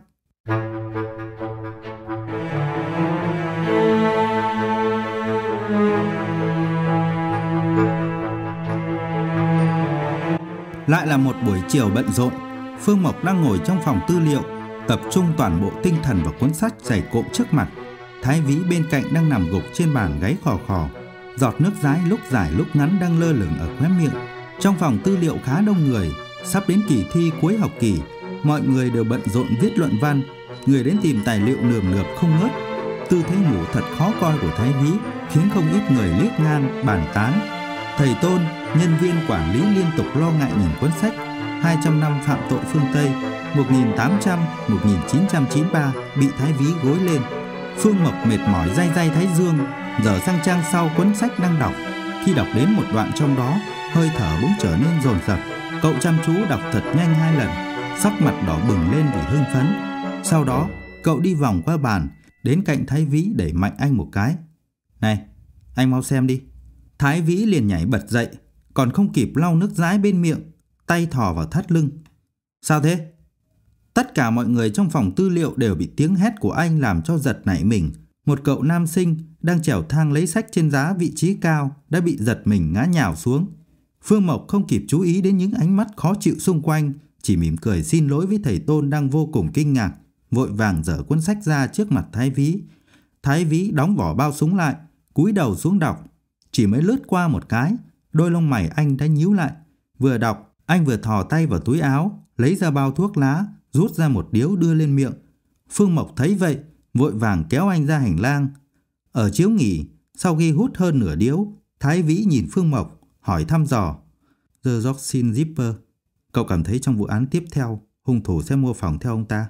Lại là một buổi chiều bận rộn. Phương Mộc đang ngồi trong phòng tư liệu, tập trung toàn bộ tinh thần vào cuốn sách dày cộm trước mặt. Thái Vĩ bên cạnh đang nằm gục trên bàn gáy khò khò. Giọt nước dãi lúc dài lúc ngắn đang lơ lửng ở khóe miệng. Trong phòng tư liệu khá đông người. Sắp đến kỳ thi cuối học kỳ, mọi người đều bận rộn viết luận văn. Người đến tìm tài liệu nườm nượp không ngớt. Tư thế ngủ thật khó coi của Thái Vĩ khiến không ít người liếc ngang bàn tán. Thầy Tôn, nhân viên quản lý liên tục lo ngại nhìn cuốn sách hai trăm năm phạm tội phương Tây một nghìn tám trăm đến một nghìn chín trăm chín mươi ba bị Thái Ví gối lên. Phương Mộc mệt mỏi day day thái dương, dở sang trang sau cuốn sách đang đọc. Khi đọc đến một đoạn trong đó, hơi thở bỗng trở nên dồn dập. Cậu chăm chú đọc thật nhanh hai lần, sắc mặt đỏ bừng lên vì hưng phấn. Sau đó, cậu đi vòng qua bàn, đến cạnh Thái Ví đẩy mạnh anh một cái. Này, anh mau xem đi. Thái Ví liền nhảy bật dậy, còn không kịp lau nước dãi bên miệng, tay thò vào thắt lưng. Sao thế? Tất cả mọi người trong phòng tư liệu đều bị tiếng hét của anh làm cho giật nảy mình. Một cậu nam sinh đang trèo thang lấy sách trên giá vị trí cao đã bị giật mình ngã nhào xuống. Phương Mộc không kịp chú ý đến những ánh mắt khó chịu xung quanh, chỉ mỉm cười xin lỗi với thầy Tôn đang vô cùng kinh ngạc, vội vàng dở cuốn sách ra trước mặt Thái Ví. Thái Ví đóng vỏ bao súng lại, cúi đầu xuống đọc. Chỉ mới lướt qua một cái, đôi lông mày anh đã nhíu lại. Vừa đọc, anh vừa thò tay vào túi áo, lấy ra bao thuốc lá, rút ra một điếu đưa lên miệng. Phương Mộc thấy vậy, vội vàng kéo anh ra hành lang. Ở chiếu nghỉ, sau khi hút hơn nửa điếu, Thái Ví nhìn Phương Mộc, hỏi thăm dò. The Joxin Zipper, cậu cảm thấy trong vụ án tiếp theo, hung thủ sẽ mô phỏng theo ông ta?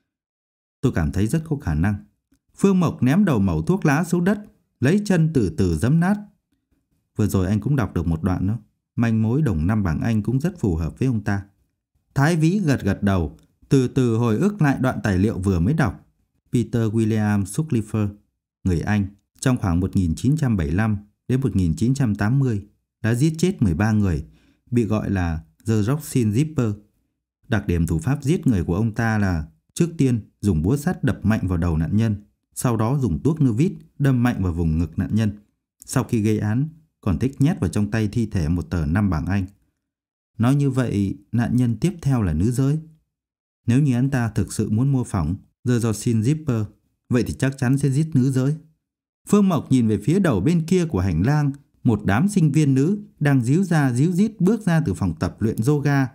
Tôi cảm thấy rất có khả năng. Phương Mộc ném đầu mẩu thuốc lá xuống đất, lấy chân từ từ giẫm nát. Vừa rồi anh cũng đọc được một đoạn đó. Manh mối đồng năm bảng Anh cũng rất phù hợp với ông ta. Thái Ví gật gật đầu, từ từ hồi ức lại đoạn tài liệu vừa mới đọc. Peter William Sutcliffe, người Anh, trong khoảng một nghìn chín trăm bảy mươi lăm đến một nghìn chín trăm tám mươi đã giết chết mười ba người, bị gọi là The Joxin Zipper. Đặc điểm thủ pháp giết người của ông ta là trước tiên dùng búa sắt đập mạnh vào đầu nạn nhân, sau đó dùng tuốc nơ vít đâm mạnh vào vùng ngực nạn nhân. Sau khi gây án, còn thích nhét vào trong tay thi thể một tờ năm bảng Anh. Nói như vậy, nạn nhân tiếp theo là nữ giới. Nếu như anh ta thực sự muốn mô phỏng The Joxin Zipper, vậy thì chắc chắn sẽ giết nữ giới. Phương Mộc nhìn về phía đầu bên kia của hành lang, một đám sinh viên nữ đang díu ra díu dít bước ra từ phòng tập luyện yoga.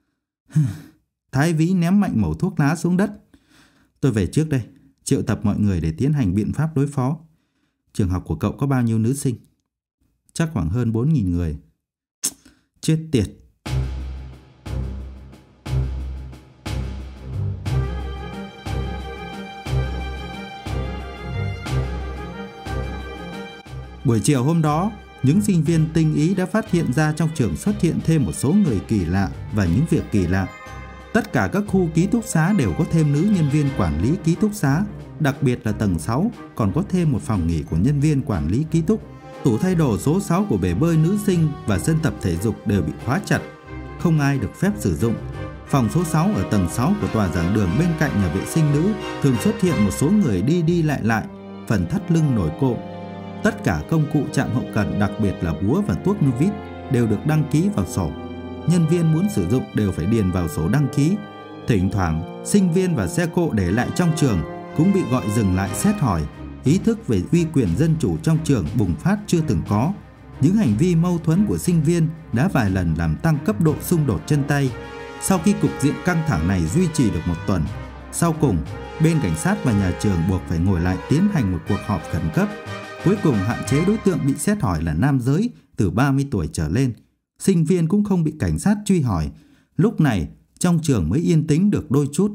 Thái Ví ném mạnh mẩu thuốc lá xuống đất. Tôi về trước đây, triệu tập mọi người để tiến hành biện pháp đối phó. Trường học của cậu có bao nhiêu nữ sinh? Chắc khoảng hơn bốn nghìn người. Chết tiệt. Buổi chiều hôm đó, những sinh viên tinh ý đã phát hiện ra trong trường xuất hiện thêm một số người kỳ lạ và những việc kỳ lạ. Tất cả các khu ký túc xá đều có thêm nữ nhân viên quản lý ký túc xá, đặc biệt là tầng sáu còn có thêm một phòng nghỉ của nhân viên quản lý ký túc. Tủ thay đồ số sáu của bể bơi nữ sinh và sân tập thể dục đều bị khóa chặt, không ai được phép sử dụng. Phòng số sáu ở tầng sáu của tòa giảng đường bên cạnh nhà vệ sinh nữ thường xuất hiện một số người đi đi lại lại, phần thắt lưng nổi cộm. Tất cả công cụ chạm hậu cần, đặc biệt là búa và tuốc nơ vít, đều được đăng ký vào sổ. Nhân viên muốn sử dụng đều phải điền vào sổ đăng ký. Thỉnh thoảng, sinh viên và xe cộ để lại trong trường cũng bị gọi dừng lại xét hỏi. Ý thức về uy quyền dân chủ trong trường bùng phát chưa từng có. Những hành vi mâu thuẫn của sinh viên đã vài lần làm tăng cấp độ xung đột chân tay. Sau khi cục diện căng thẳng này duy trì được một tuần, sau cùng, bên cảnh sát và nhà trường buộc phải ngồi lại tiến hành một cuộc họp khẩn cấp. Cuối cùng hạn chế đối tượng bị xét hỏi là nam giới từ ba mươi tuổi trở lên. Sinh viên cũng không bị cảnh sát truy hỏi. Lúc này, trong trường mới yên tĩnh được đôi chút.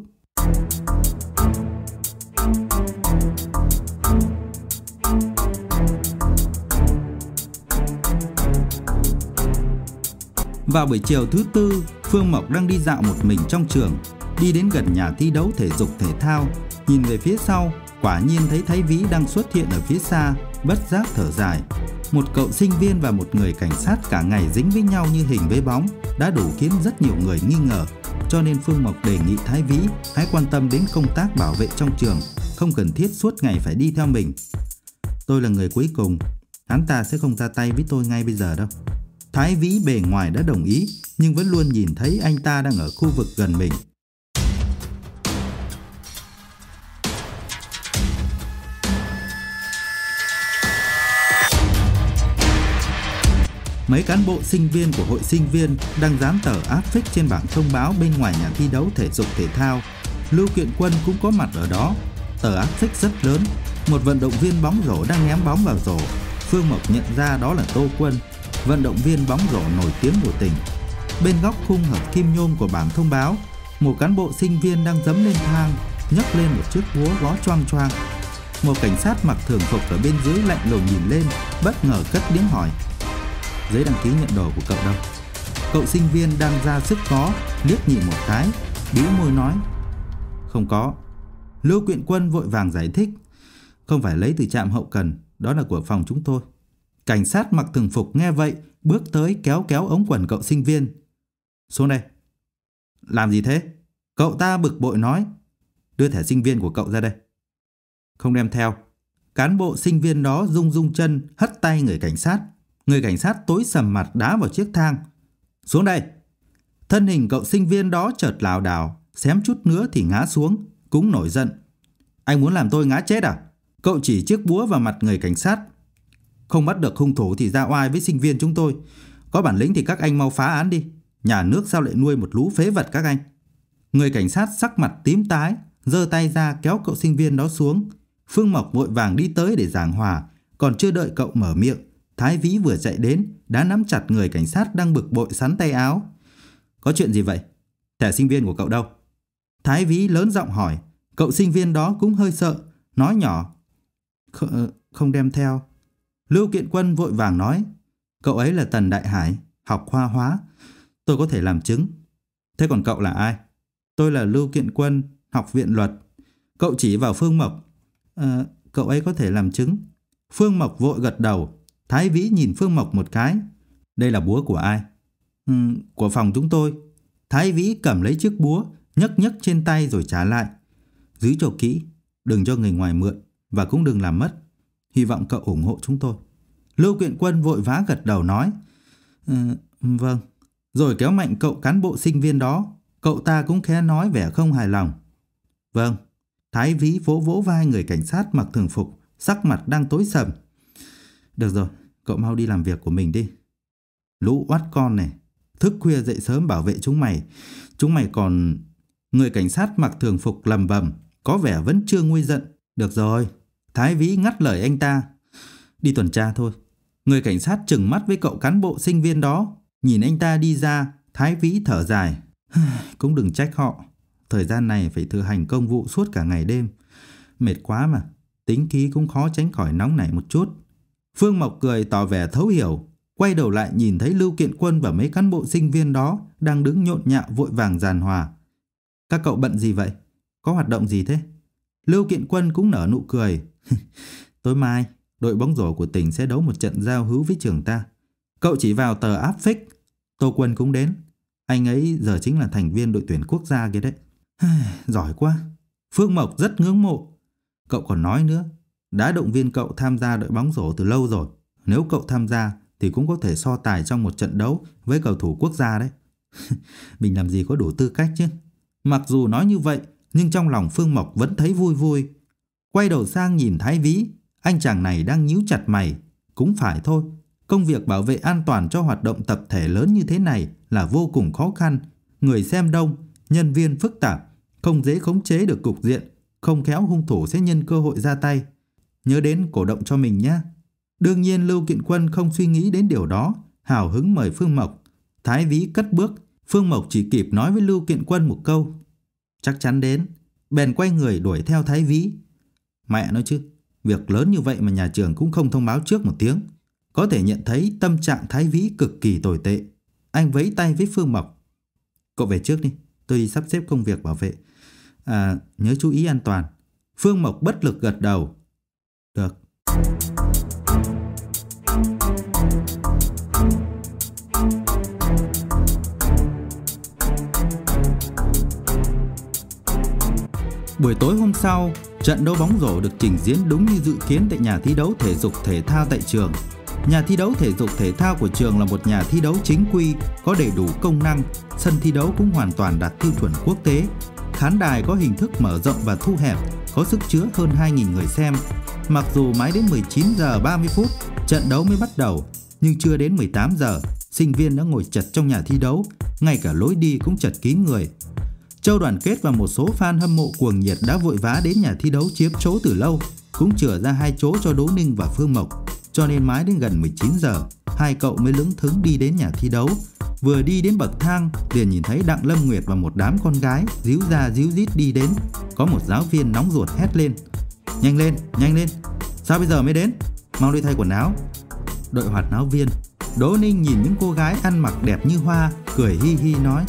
Vào buổi chiều thứ tư, Phương Mộc đang đi dạo một mình trong trường, đi đến gần nhà thi đấu thể dục thể thao, nhìn về phía sau, quả nhiên thấy Thái Ví đang xuất hiện ở phía xa, bất giác thở dài. Một cậu sinh viên và một người cảnh sát cả ngày dính với nhau như hình với bóng đã đủ khiến rất nhiều người nghi ngờ, cho nên Phương Mộc đề nghị Thái Ví hãy quan tâm đến công tác bảo vệ trong trường, không cần thiết suốt ngày phải đi theo mình. Tôi là người cuối cùng, hắn ta sẽ không ra tay với tôi ngay bây giờ đâu. Thái Ví bề ngoài đã đồng ý, nhưng vẫn luôn nhìn thấy anh ta đang ở khu vực gần mình. Mấy cán bộ sinh viên của hội sinh viên đang dán tờ áp phích trên bảng thông báo bên ngoài nhà thi đấu thể dục thể thao. Lưu Kiện Quân cũng có mặt ở đó. Tờ áp phích rất lớn, một vận động viên bóng rổ đang ném bóng vào rổ. Phương Mộc nhận ra đó là Tô Quân. vận động viên bóng rổ nổi tiếng của tỉnh. Bên góc khung hợp kim nhôm của bảng thông báo, một cán bộ sinh viên đang giẫm lên thang, nhấc lên một chiếc búa gõ choang choang. Một cảnh sát mặc thường phục ở bên dưới lạnh lùng nhìn lên, bất ngờ cất tiếng hỏi: "Giấy đăng ký nhận đồ của cậu đâu?" Cậu sinh viên đang ra sức có, liếc nhìn một cái, bĩu môi nói: "Không có." Lưu Kiện Quân vội vàng giải thích: "Không phải lấy từ trạm hậu cần, đó là của phòng chúng tôi." Cảnh sát mặc thường phục nghe vậy, bước tới kéo kéo ống quần cậu sinh viên: "Xuống đây." "Làm gì thế?" Cậu ta bực bội nói: "Đưa thẻ sinh viên của cậu ra đây." "Không đem theo." Cán bộ sinh viên đó rung rung chân, hất tay người cảnh sát. Người cảnh sát tối sầm mặt đá vào chiếc thang: "Xuống đây." Thân hình cậu sinh viên đó chợt lảo đảo, xém chút nữa thì ngã xuống, cũng nổi giận: "Anh muốn làm tôi ngã chết à?" Cậu chỉ chiếc búa vào mặt người cảnh sát: "Không bắt được hung thủ thì ra oai với sinh viên chúng tôi. Có bản lĩnh thì các anh mau phá án đi. Nhà nước sao lại nuôi một lũ phế vật các anh?" Người cảnh sát sắc mặt tím tái, giơ tay ra kéo cậu sinh viên đó xuống. Phương Mộc vội vàng đi tới để giảng hòa. Còn chưa đợi cậu mở miệng, Thái Vĩ vừa chạy đến đã nắm chặt người cảnh sát đang bực bội sắn tay áo: "Có chuyện gì vậy? Thẻ sinh viên của cậu đâu?" Thái Vĩ lớn giọng hỏi. Cậu sinh viên đó cũng hơi sợ, nói nhỏ: "Không đem theo." Lưu Kiện Quân vội vàng nói: "Cậu ấy là Tần Đại Hải, học khoa hóa. Tôi có thể làm chứng." "Thế còn cậu là ai?" "Tôi là Lưu Kiện Quân, học viện luật." Cậu chỉ vào Phương Mộc: à, "Cậu ấy có thể làm chứng." Phương Mộc vội gật đầu. Thái Vĩ nhìn Phương Mộc một cái: "Đây là búa của ai?" Ừ, "Của phòng chúng tôi." Thái Vĩ cầm lấy chiếc búa, nhấc nhấc trên tay rồi trả lại: "Giữ cho kỹ, đừng cho người ngoài mượn, và cũng đừng làm mất. Hy vọng cậu ủng hộ chúng tôi." Lưu Kiện Quân vội vã gật đầu nói: ừ, "Vâng." Rồi kéo mạnh cậu cán bộ sinh viên đó. Cậu ta cũng khẽ nói vẻ không hài lòng: "Vâng." Thái Vĩ vỗ vỗ vai người cảnh sát mặc thường phục, sắc mặt đang tối sầm: "Được rồi, cậu mau đi làm việc của mình đi. Lũ oát con này, thức khuya dậy sớm bảo vệ chúng mày. Chúng mày còn..." Người cảnh sát mặc thường phục lầm bầm, có vẻ vẫn chưa nguôi giận. "Được rồi." Thái Vĩ ngắt lời anh ta: "Đi tuần tra thôi." Người cảnh sát trừng mắt với cậu cán bộ sinh viên đó. Nhìn anh ta đi ra, Thái Vĩ thở dài: "Cũng đừng trách họ. Thời gian này phải thực hành công vụ suốt cả ngày đêm. Mệt quá mà, tính khí cũng khó tránh khỏi nóng nảy một chút." Phương Mộc cười tỏ vẻ thấu hiểu, quay đầu lại nhìn thấy Lưu Kiện Quân và mấy cán bộ sinh viên đó đang đứng nhộn nhạo vội vàng giàn hòa: "Các cậu bận gì vậy? Có hoạt động gì thế?" Lưu Kiện Quân cũng nở nụ cười: "Tối mai, đội bóng rổ của tỉnh sẽ đấu một trận giao hữu với trường ta." Cậu chỉ vào tờ áp phích: "Tô Quân cũng đến. Anh ấy giờ chính là thành viên đội tuyển quốc gia kia đấy." "Giỏi quá." Phương Mộc rất ngưỡng mộ. Cậu còn nói nữa, đã động viên cậu tham gia đội bóng rổ từ lâu rồi. Nếu cậu tham gia thì cũng có thể so tài trong một trận đấu với cầu thủ quốc gia đấy. Mình làm gì có đủ tư cách chứ. Mặc dù nói như vậy, nhưng trong lòng Phương Mộc vẫn thấy vui vui. Quay đầu sang nhìn Thái Vĩ, anh chàng này đang nhíu chặt mày. Cũng phải thôi, công việc bảo vệ an toàn cho hoạt động tập thể lớn như thế này là vô cùng khó khăn. Người xem đông, nhân viên phức tạp, không dễ khống chế được cục diện. Không khéo hung thủ sẽ nhân cơ hội ra tay. Nhớ đến cổ động cho mình nhé. Đương nhiên Lưu Kiện Quân không suy nghĩ đến điều đó, hào hứng mời Phương Mộc. Thái Vĩ cất bước, Phương Mộc chỉ kịp nói với Lưu Kiện Quân một câu: "Chắc chắn đến." Bèn quay người đuổi theo Thái Vĩ. Mẹ nói chứ, việc lớn như vậy mà nhà trường cũng không thông báo trước một tiếng. Có thể nhận thấy tâm trạng Thái Vĩ cực kỳ tồi tệ. Anh vẫy tay với Phương Mộc: "Cậu về trước đi, tôi đi sắp xếp công việc bảo vệ. À, nhớ chú ý an toàn." Phương Mộc bất lực gật đầu: "Được." Buổi tối hôm sau, trận đấu bóng rổ được trình diễn đúng như dự kiến tại nhà thi đấu thể dục thể thao tại trường. Nhà thi đấu thể dục thể thao của trường là một nhà thi đấu chính quy, có đầy đủ công năng, sân thi đấu cũng hoàn toàn đạt tiêu chuẩn quốc tế. Khán đài có hình thức mở rộng và thu hẹp, có sức chứa hơn hai nghìn người xem. Mặc dù mãi đến mười chín giờ ba mươi phút, trận đấu mới bắt đầu, nhưng chưa đến mười tám giờ, sinh viên đã ngồi chật trong nhà thi đấu, ngay cả lối đi cũng chật kín người. Châu Đoàn Kết và một số fan hâm mộ cuồng nhiệt đã vội vã đến nhà thi đấu chiếm chỗ từ lâu, cũng chừa ra hai chỗ cho Đỗ Ninh và Phương Mộc, cho nên mãi đến gần mười chín giờ, hai cậu mới lững thững đi đến nhà thi đấu. Vừa đi đến bậc thang, liền nhìn thấy Đặng Lâm Nguyệt và một đám con gái díu ra díu dít đi đến. Có một giáo viên nóng ruột hét lên: "Nhanh lên, nhanh lên, sao bây giờ mới đến? Mau đi thay quần áo." Đội hoạt náo viên Đỗ Ninh nhìn những cô gái ăn mặc đẹp như hoa, cười hi hi nói: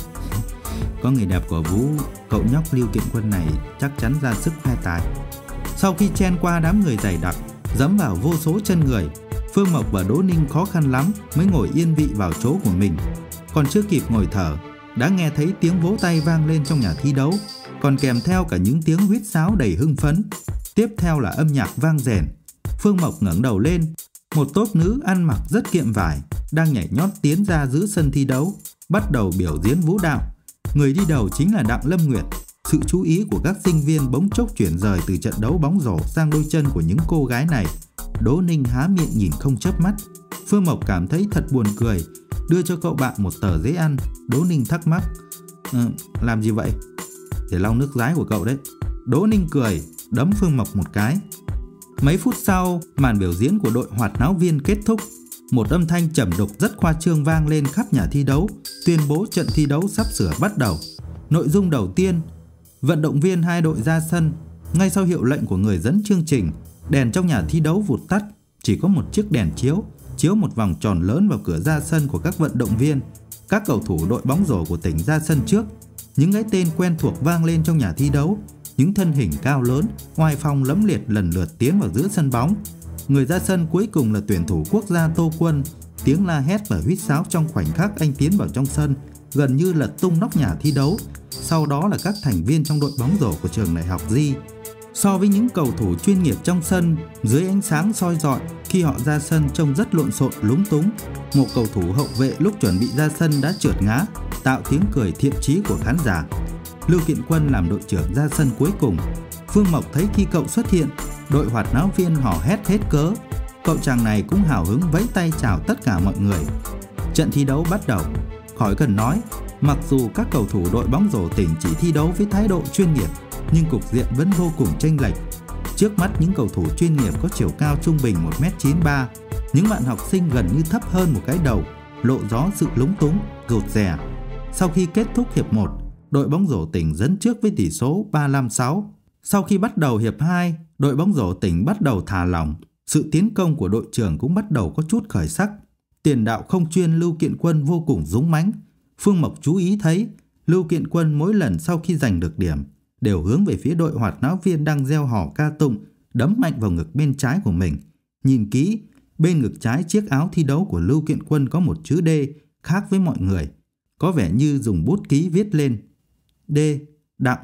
"Có người đẹp của Vũ, cậu nhóc Lưu Kiện Quân này chắc chắn ra sức khoe tài." Sau khi chen qua đám người dày đặc, dẫm vào vô số chân người, Phương Mộc và Đỗ Ninh khó khăn lắm mới ngồi yên vị vào chỗ của mình. Còn chưa kịp ngồi thở, đã nghe thấy tiếng vỗ tay vang lên trong nhà thi đấu, còn kèm theo cả những tiếng huýt sáo đầy hưng phấn. Tiếp theo là âm nhạc vang rền. Phương Mộc ngẩng đầu lên, một tốp nữ ăn mặc rất kiệm vải đang nhảy nhót tiến ra giữa sân thi đấu, bắt đầu biểu diễn vũ đạo. Người đi đầu chính là Đặng Lâm Nguyệt. Sự chú ý của các sinh viên bỗng chốc chuyển rời từ trận đấu bóng rổ sang đôi chân của những cô gái này. Đỗ Ninh há miệng nhìn không chớp mắt. Phương Mộc cảm thấy thật buồn cười, đưa cho cậu bạn một tờ giấy ăn. Đỗ Ninh thắc mắc: ừ, "Làm gì vậy?" "Để lau nước dái của cậu đấy." Đỗ Ninh cười, đấm Phương Mộc một cái. Mấy phút sau, màn biểu diễn của đội hoạt náo viên kết thúc. Một âm thanh trầm đục rất khoa trương vang lên khắp nhà thi đấu, tuyên bố trận thi đấu sắp sửa bắt đầu. Nội dung đầu tiên: vận động viên hai đội ra sân. Ngay sau hiệu lệnh của người dẫn chương trình, đèn trong nhà thi đấu vụt tắt, chỉ có một chiếc đèn chiếu chiếu một vòng tròn lớn vào cửa ra sân của các vận động viên. Các cầu thủ đội bóng rổ của tỉnh ra sân trước. Những cái tên quen thuộc vang lên trong nhà thi đấu. Những thân hình cao lớn, oai phong lẫm liệt lần lượt tiến vào giữa sân bóng. Người ra sân cuối cùng là tuyển thủ quốc gia Tô Quân. Tiếng la hét và huýt sáo trong khoảnh khắc anh tiến vào trong sân gần như lật tung nóc nhà thi đấu. Sau đó là các thành viên trong đội bóng rổ của trường đại học Di. So với những cầu thủ chuyên nghiệp trong sân, dưới ánh sáng soi rọi, khi họ ra sân trông rất lộn xộn lúng túng. Một cầu thủ hậu vệ lúc chuẩn bị ra sân đã trượt ngã, tạo tiếng cười thiện chí của khán giả. Lưu Kiện Quân làm đội trưởng ra sân cuối cùng. Phương Mộc thấy khi cậu xuất hiện, đội hoạt náo viên hò hét hết cớ. Cậu chàng này cũng hào hứng vẫy tay chào tất cả mọi người. Trận thi đấu bắt đầu. Khỏi cần nói, mặc dù các cầu thủ đội bóng rổ tỉnh chỉ thi đấu với thái độ chuyên nghiệp, nhưng cục diện vẫn vô cùng chênh lệch. Trước mắt những cầu thủ chuyên nghiệp có chiều cao trung bình một mét chín mươi ba, những bạn học sinh gần như thấp hơn một cái đầu, lộ rõ sự lúng túng, rụt rè. Sau khi kết thúc hiệp một, đội bóng rổ tỉnh dẫn trước với tỷ số ba mươi lăm sáu. Sau khi bắt đầu hiệp hai, đội bóng rổ tỉnh bắt đầu thả lỏng. Sự tiến công của đội trưởng cũng bắt đầu có chút khởi sắc. Tiền đạo không chuyên Lưu Kiện Quân vô cùng dũng mãnh. Phương Mộc chú ý thấy Lưu Kiện Quân mỗi lần sau khi giành được điểm đều hướng về phía đội hoạt náo viên đang reo hò ca tụng, đấm mạnh vào ngực bên trái của mình. Nhìn kỹ, bên ngực trái chiếc áo thi đấu của Lưu Kiện Quân có một chữ D khác với mọi người. Có vẻ như dùng bút ký viết lên D. Đặng.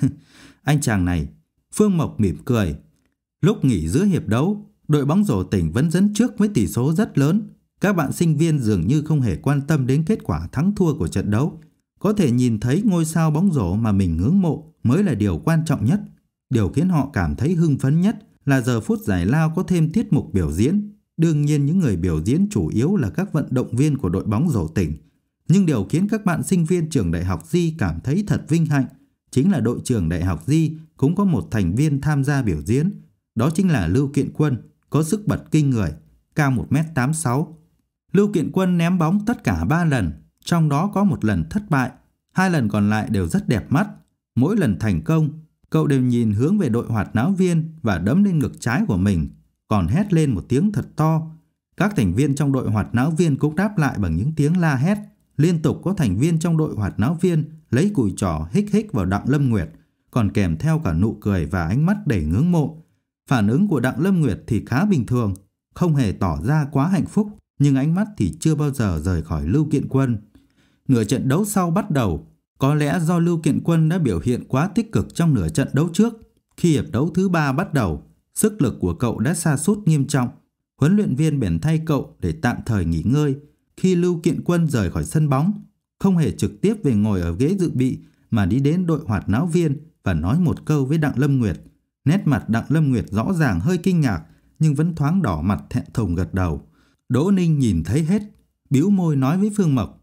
Anh chàng này. Phương Mộc mỉm cười. Lúc nghỉ giữa hiệp đấu, đội bóng rổ tỉnh vẫn dẫn trước với tỷ số rất lớn. Các bạn sinh viên dường như không hề quan tâm đến kết quả thắng thua của trận đấu. Có thể nhìn thấy ngôi sao bóng rổ mà mình ngưỡng mộ mới là điều quan trọng nhất. Điều khiến họ cảm thấy hưng phấn nhất là giờ phút giải lao có thêm tiết mục biểu diễn. Đương nhiên những người biểu diễn chủ yếu là các vận động viên của đội bóng rổ tỉnh. Nhưng điều khiến các bạn sinh viên trường đại học Di cảm thấy thật vinh hạnh chính là đội trưởng đại học Di cũng có một thành viên tham gia biểu diễn. Đó chính là Lưu Kiện Quân, có sức bật kinh người, cao một mét tám mươi sáu. Lưu Kiện Quân ném bóng tất cả ba lần, trong đó có một lần thất bại, hai lần còn lại đều rất đẹp mắt. Mỗi lần thành công, cậu đều nhìn hướng về đội hoạt náo viên và đấm lên ngực trái của mình, còn hét lên một tiếng thật to. Các thành viên trong đội hoạt náo viên cũng đáp lại bằng những tiếng la hét. Liên tục có thành viên trong đội hoạt náo viên lấy cùi trỏ hích hích vào Đặng Lâm Nguyệt, còn kèm theo cả nụ cười và ánh mắt đầy ngưỡng mộ. Phản ứng của Đặng Lâm Nguyệt thì khá bình thường, không hề tỏ ra quá hạnh phúc, nhưng ánh mắt thì chưa bao giờ rời khỏi Lưu Kiện Quân. Nửa trận đấu sau bắt đầu, có lẽ do Lưu Kiện Quân đã biểu hiện quá tích cực trong nửa trận đấu trước. Khi hiệp đấu thứ ba bắt đầu, sức lực của cậu đã sa sút nghiêm trọng. Huấn luyện viên bèn thay cậu để tạm thời nghỉ ngơi. Khi Lưu Kiện Quân rời khỏi sân bóng, không hề trực tiếp về ngồi ở ghế dự bị mà đi đến đội hoạt náo viên và nói một câu với Đặng Lâm Nguyệt. Nét mặt Đặng Lâm Nguyệt rõ ràng hơi kinh ngạc, nhưng vẫn thoáng đỏ mặt thẹn thùng gật đầu. Đỗ Ninh nhìn thấy hết, bĩu môi nói với Phương Mộc: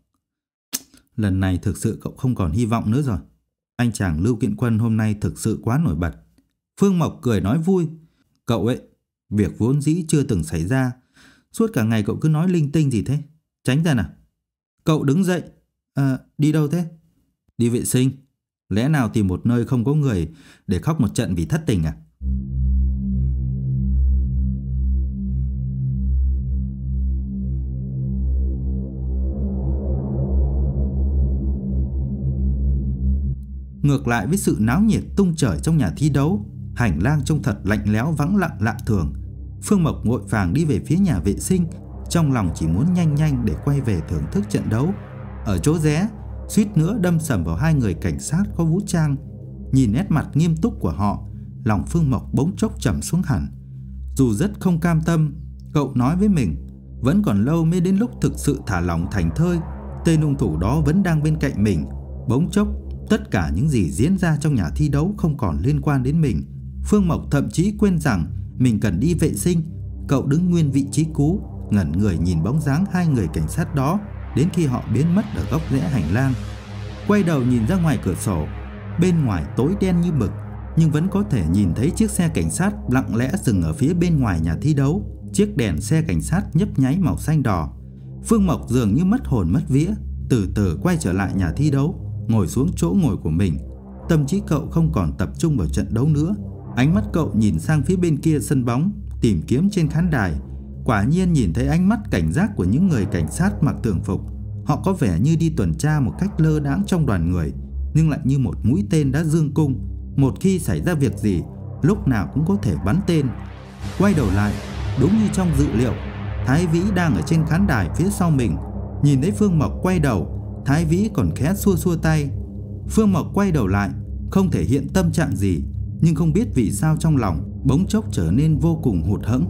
lần này thực sự cậu không còn hy vọng nữa rồi. Anh chàng Lưu Kiện Quân hôm nay thực sự quá nổi bật. Phương Mộc cười nói vui: cậu ấy, việc vốn dĩ chưa từng xảy ra, Suốt cả ngày cậu cứ nói linh tinh gì thế? Tránh ra nào. Cậu đứng dậy. À, đi đâu thế? Đi vệ sinh. Lẽ nào tìm một nơi không có người để khóc một trận vì thất tình à? Ngược lại với sự náo nhiệt tung trời trong nhà thi đấu, hành lang trông thật lạnh lẽo vắng lặng lạ thường. Phương Mộc vội vàng đi về phía nhà vệ sinh, trong lòng chỉ muốn nhanh nhanh để quay về thưởng thức trận đấu. Ở chỗ rẽ, suýt nữa đâm sầm vào hai người cảnh sát có vũ trang. Nhìn nét mặt nghiêm túc của họ, lòng Phương Mộc bỗng chốc trầm xuống hẳn. Dù rất không cam tâm, cậu nói với mình, vẫn còn lâu mới đến lúc thực sự thả lỏng thành thơi. Tên hung thủ đó vẫn đang bên cạnh mình. Bỗng chốc, tất cả những gì diễn ra trong nhà thi đấu không còn liên quan đến mình. Phương Mộc thậm chí quên rằng mình cần đi vệ sinh. Cậu đứng nguyên vị trí cũ, ngẩn người nhìn bóng dáng hai người cảnh sát đó đến khi họ biến mất ở góc rẽ hành lang. Quay đầu nhìn ra ngoài cửa sổ, bên ngoài tối đen như mực, nhưng vẫn có thể nhìn thấy chiếc xe cảnh sát lặng lẽ dừng ở phía bên ngoài nhà thi đấu. Chiếc đèn xe cảnh sát nhấp nháy màu xanh đỏ. Phương Mộc dường như mất hồn mất vía, từ từ quay trở lại nhà thi đấu, ngồi xuống chỗ ngồi của mình. Tâm trí cậu không còn tập trung vào trận đấu nữa. Ánh mắt cậu nhìn sang phía bên kia sân bóng, tìm kiếm trên khán đài. Quả nhiên nhìn thấy ánh mắt cảnh giác của những người cảnh sát mặc thường phục. Họ có vẻ như đi tuần tra một cách lơ đãng trong đoàn người, nhưng lại như một mũi tên đã dương cung. Một khi xảy ra việc gì, lúc nào cũng có thể bắn tên. Quay đầu lại, đúng như trong dự liệu, Thái Vĩ đang ở trên khán đài phía sau mình. Nhìn thấy Phương Mộc quay đầu, Thái Vĩ còn khẽ xua xua tay. Phương Mộc quay đầu lại, không thể hiện tâm trạng gì, nhưng không biết vì sao trong lòng bỗng chốc trở nên vô cùng hụt hẫng.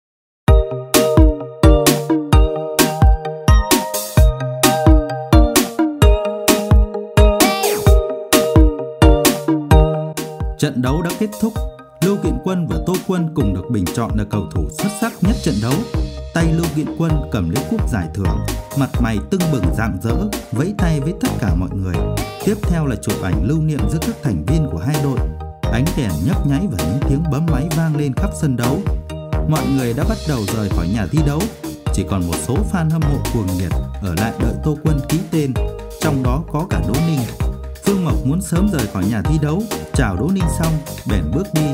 Trận đấu đã kết thúc. Lưu Kiện Quân và Tô Quân cùng được bình chọn là cầu thủ xuất sắc nhất trận đấu. Tay Lưu Kiện Quân cầm lấy cúp giải thưởng, mặt mày tưng bừng rạng rỡ, vẫy tay với tất cả mọi người. Tiếp theo là chụp ảnh lưu niệm giữa các thành viên của hai đội. Ánh đèn nhấp nháy và những tiếng bấm máy vang lên khắp sân đấu. Mọi người đã bắt đầu rời khỏi nhà thi đấu. Chỉ còn một số fan hâm mộ cuồng nhiệt ở lại đợi Tô Quân ký tên, trong đó có cả Đỗ Ninh. Phương Mộc muốn sớm rời khỏi nhà thi đấu, chào Đỗ Ninh xong bèn bước đi.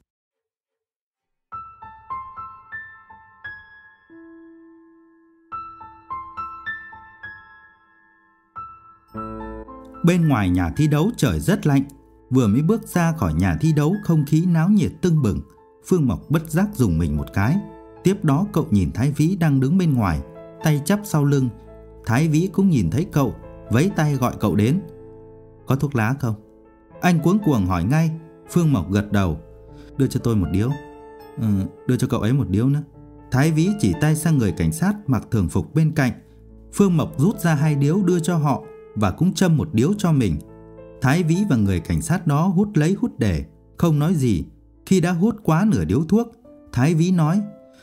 Bên ngoài nhà thi đấu trời rất lạnh. Vừa mới bước ra khỏi nhà thi đấu, không khí náo nhiệt tưng bừng. Phương Mộc bất giác rùng mình một cái. Tiếp đó cậu nhìn Thái Vĩ đang đứng bên ngoài, tay chắp sau lưng. Thái Vĩ cũng nhìn thấy cậu, vẫy tay gọi cậu đến. Có thuốc lá không? Anh cuống cuồng hỏi ngay. Phương Mộc gật đầu. Đưa cho tôi một điếu. Ừ, đưa cho cậu ấy một điếu nữa. Thái Vĩ chỉ tay sang người cảnh sát mặc thường phục bên cạnh. Phương Mộc rút ra hai điếu đưa cho họ và cũng châm một điếu cho mình. Thái Vĩ và người cảnh sát đó hút lấy hút để, không nói gì. Khi đã hút quá nửa điếu thuốc, Thái Vĩ nói: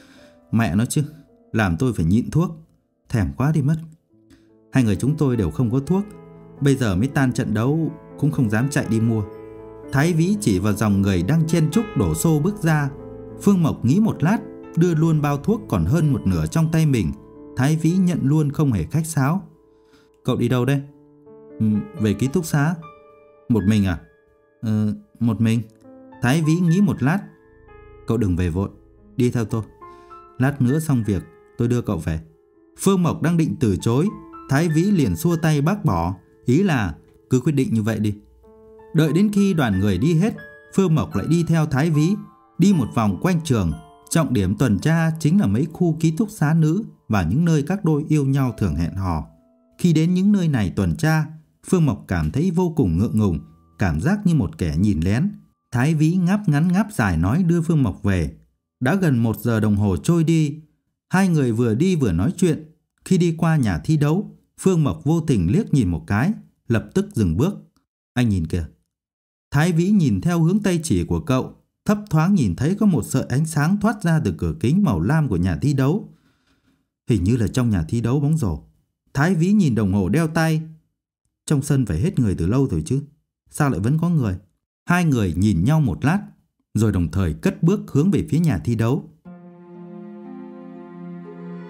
Mẹ nó chứ, làm tôi phải nhịn thuốc. Thèm quá đi mất. Hai người chúng tôi đều không có thuốc. Bây giờ mới tan trận đấu cũng không dám chạy đi mua. Thái Vĩ chỉ vào dòng người đang chen chúc đổ xô bước ra. Phương Mộc nghĩ một lát, đưa luôn bao thuốc còn hơn một nửa trong tay mình. Thái Vĩ nhận luôn không hề khách sáo. Cậu đi đâu đây? Ừ, về ký túc xá. Một mình à? Ừ, một mình. Thái Vĩ nghĩ một lát. Cậu đừng về vội, đi theo tôi. Lát nữa xong việc tôi đưa cậu về. Phương Mộc đang định từ chối, Thái Vĩ liền xua tay bác bỏ. Ý là cứ quyết định như vậy đi. Đợi đến khi đoàn người đi hết, Phương Mộc lại đi theo Thái Vĩ, đi một vòng quanh trường. Trọng điểm tuần tra chính là mấy khu ký túc xá nữ và những nơi các đôi yêu nhau thường hẹn hò. Khi đến những nơi này tuần tra, Phương Mộc cảm thấy vô cùng ngượng ngùng, cảm giác như một kẻ nhìn lén. Thái Vĩ ngáp ngắn ngáp dài nói đưa Phương Mộc về. Đã gần một giờ đồng hồ trôi đi. Hai người vừa đi vừa nói chuyện. Khi đi qua nhà thi đấu, Phương Mộc vô tình liếc nhìn một cái, lập tức dừng bước. Anh nhìn kìa. Thái Vĩ nhìn theo hướng tay chỉ của cậu, thấp thoáng nhìn thấy có một sợi ánh sáng thoát ra từ cửa kính màu lam của nhà thi đấu. Hình như là trong nhà thi đấu bóng rổ. Thái Vĩ nhìn đồng hồ đeo tay. Trong sân phải hết người từ lâu rồi chứ, sao lại vẫn có người? Hai người nhìn nhau một lát, rồi đồng thời cất bước hướng về phía nhà thi đấu.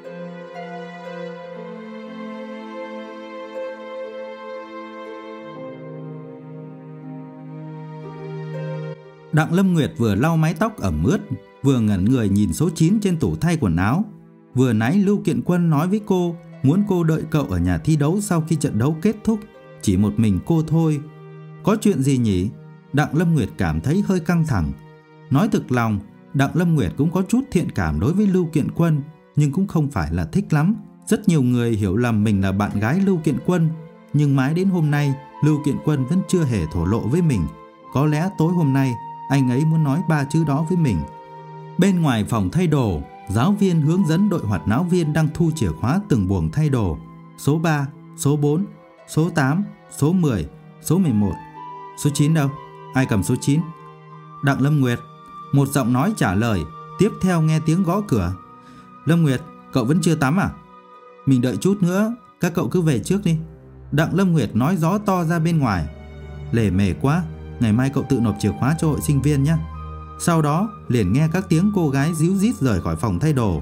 Đặng Lâm Nguyệt vừa lau mái tóc ẩm ướt, vừa ngẩn người nhìn số chín trên tủ thay quần áo. Vừa nãy Lưu Kiện Quân nói với cô muốn cô đợi cậu ở nhà thi đấu sau khi trận đấu kết thúc, chỉ một mình cô thôi. Có chuyện gì nhỉ? Đặng Lâm Nguyệt cảm thấy hơi căng thẳng. Nói thực lòng, Đặng Lâm Nguyệt cũng có chút thiện cảm đối với Lưu Kiện Quân, nhưng cũng không phải là thích lắm. Rất nhiều người hiểu lầm mình là bạn gái Lưu Kiện Quân, nhưng mãi đến hôm nay Lưu Kiện Quân vẫn chưa hề thổ lộ với mình. Có lẽ tối hôm nay anh ấy muốn nói ba chữ đó với mình. Bên ngoài phòng thay đồ, giáo viên hướng dẫn đội hoạt náo viên đang thu chìa khóa từng buồng thay đồ. Số ba, số bốn, số tám, số mười, số mười một. Số chín đâu? Ai cầm số chín? Đặng Lâm Nguyệt. Một giọng nói trả lời. Tiếp theo nghe tiếng gõ cửa. Lâm Nguyệt, cậu vẫn chưa tắm à? Mình đợi chút nữa, các cậu cứ về trước đi. Đặng Lâm Nguyệt nói gió to ra bên ngoài. Lề mề quá, ngày mai cậu tự nộp chìa khóa cho hội sinh viên nhé. Sau đó liền nghe các tiếng cô gái ríu rít rời khỏi phòng thay đồ.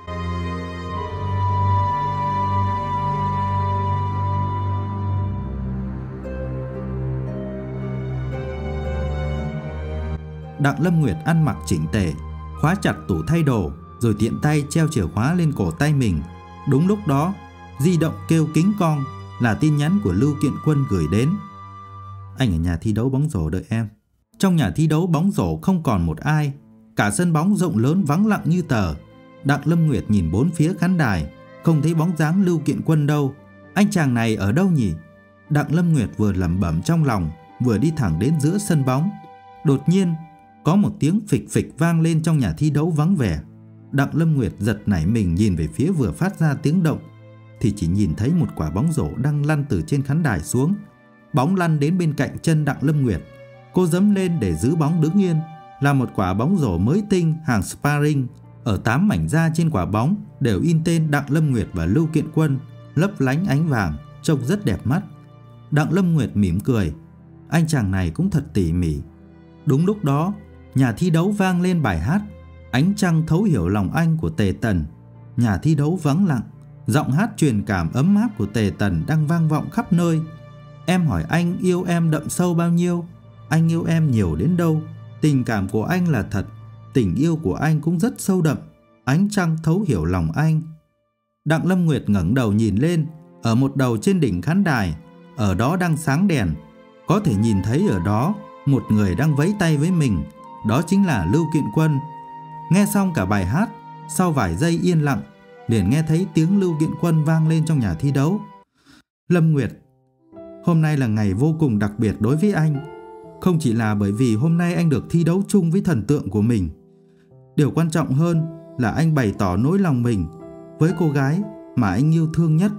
Đặng Lâm Nguyệt ăn mặc chỉnh tề, khóa chặt tủ thay đồ, rồi tiện tay treo chìa khóa lên cổ tay mình. Đúng lúc đó, di động kêu kính cong, là tin nhắn của Lưu Kiện Quân gửi đến. Anh ở nhà thi đấu bóng rổ đợi em. Trong nhà thi đấu bóng rổ không còn một ai, cả sân bóng rộng lớn vắng lặng như tờ. Đặng Lâm Nguyệt nhìn bốn phía khán đài, không thấy bóng dáng Lưu Kiện Quân đâu. Anh chàng này ở đâu nhỉ? Đặng Lâm Nguyệt vừa lẩm bẩm trong lòng, vừa đi thẳng đến giữa sân bóng. Đột nhiên, có một tiếng phịch phịch vang lên trong nhà thi đấu vắng vẻ. Đặng Lâm Nguyệt giật nảy mình nhìn về phía vừa phát ra tiếng động, thì chỉ nhìn thấy một quả bóng rổ đang lăn từ trên khán đài xuống. Bóng lăn đến bên cạnh chân Đặng Lâm Nguyệt. Cô giẫm lên để giữ bóng đứng yên. Là một quả bóng rổ mới tinh hàng sparring. Ở tám mảnh da trên quả bóng đều in tên Đặng Lâm Nguyệt và Lưu Kiện Quân, lấp lánh ánh vàng, trông rất đẹp mắt. Đặng Lâm Nguyệt mỉm cười. Anh chàng này cũng thật tỉ mỉ. Đúng lúc đó, nhà thi đấu vang lên bài hát Ánh Trăng Thấu Hiểu Lòng Anh của Tề Tần. Nhà thi đấu vắng lặng, giọng hát truyền cảm ấm áp của Tề Tần đang vang vọng khắp nơi. Em hỏi anh yêu em đậm sâu bao nhiêu? Anh yêu em nhiều đến đâu? Tình cảm của anh là thật, tình yêu của anh cũng rất sâu đậm. Ánh trăng thấu hiểu lòng anh. Đặng Lâm Nguyệt ngẩng đầu nhìn lên. Ở một đầu trên đỉnh khán đài, ở đó đang sáng đèn. Có thể nhìn thấy ở đó một người đang vẫy tay với mình. Đó chính là Lưu Kiện Quân. Nghe xong cả bài hát, sau vài giây yên lặng, liền nghe thấy tiếng Lưu Kiện Quân vang lên trong nhà thi đấu. Lâm Nguyệt, hôm nay là ngày vô cùng đặc biệt đối với anh. Không chỉ là bởi vì hôm nay anh được thi đấu chung với thần tượng của mình. Điều quan trọng hơn là anh bày tỏ nỗi lòng mình với cô gái mà anh yêu thương nhất.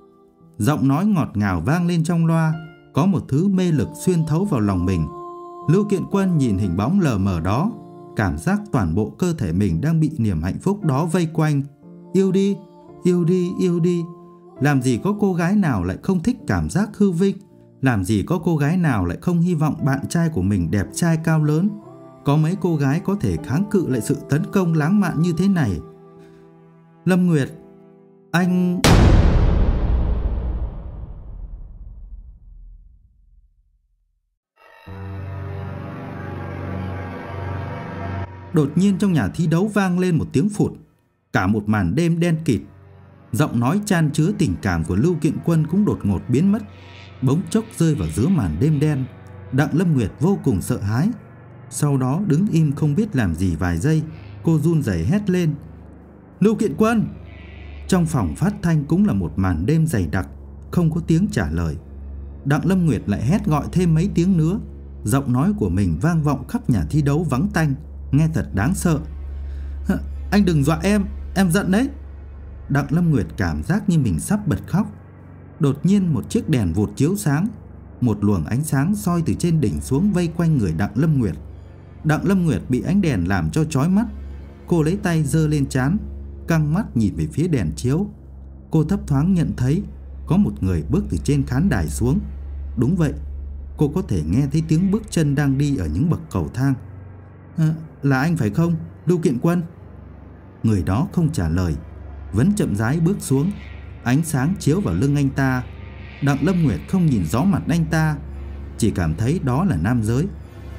Giọng nói ngọt ngào vang lên trong loa, có một thứ mê lực xuyên thấu vào lòng mình. Lưu Kiện Quân nhìn hình bóng lờ mờ đó, cảm giác toàn bộ cơ thể mình đang bị niềm hạnh phúc đó vây quanh. Yêu đi, yêu đi, yêu đi. Làm gì có cô gái nào lại không thích cảm giác hư vinh? Làm gì có cô gái nào lại không hy vọng bạn trai của mình đẹp trai cao lớn? Có mấy cô gái có thể kháng cự lại sự tấn công lãng mạn như thế này? Lâm Nguyệt, anh... Đột nhiên trong nhà thi đấu vang lên một tiếng phụt. Cả một màn đêm đen kịt. Giọng nói chan chứa tình cảm của Lưu Kiện Quân cũng đột ngột biến mất, bỗng chốc rơi vào giữa màn đêm đen. Đặng Lâm Nguyệt vô cùng sợ hãi. Sau đó đứng im không biết làm gì vài giây. Cô run rẩy hét lên: Lưu Kiện Quân! Trong phòng phát thanh cũng là một màn đêm dày đặc, không có tiếng trả lời. Đặng Lâm Nguyệt lại hét gọi thêm mấy tiếng nữa. Giọng nói của mình vang vọng khắp nhà thi đấu vắng tanh, nghe thật đáng sợ. Anh đừng dọa em, em giận đấy. Đặng Lâm Nguyệt cảm giác như mình sắp bật khóc. Đột nhiên một chiếc đèn vụt chiếu sáng. Một luồng ánh sáng soi từ trên đỉnh xuống vây quanh người Đặng Lâm Nguyệt. Đặng Lâm Nguyệt bị ánh đèn làm cho chói mắt. Cô lấy tay giơ lên trán, căng mắt nhìn về phía đèn chiếu. Cô thấp thoáng nhận thấy có một người bước từ trên khán đài xuống. Đúng vậy, cô có thể nghe thấy tiếng bước chân đang đi ở những bậc cầu thang. À, là anh phải không, Lưu Kiện Quân? Người đó không trả lời, vẫn chậm rãi bước xuống. Ánh sáng chiếu vào lưng anh ta. Đặng Lâm Nguyệt không nhìn rõ mặt anh ta, chỉ cảm thấy đó là nam giới.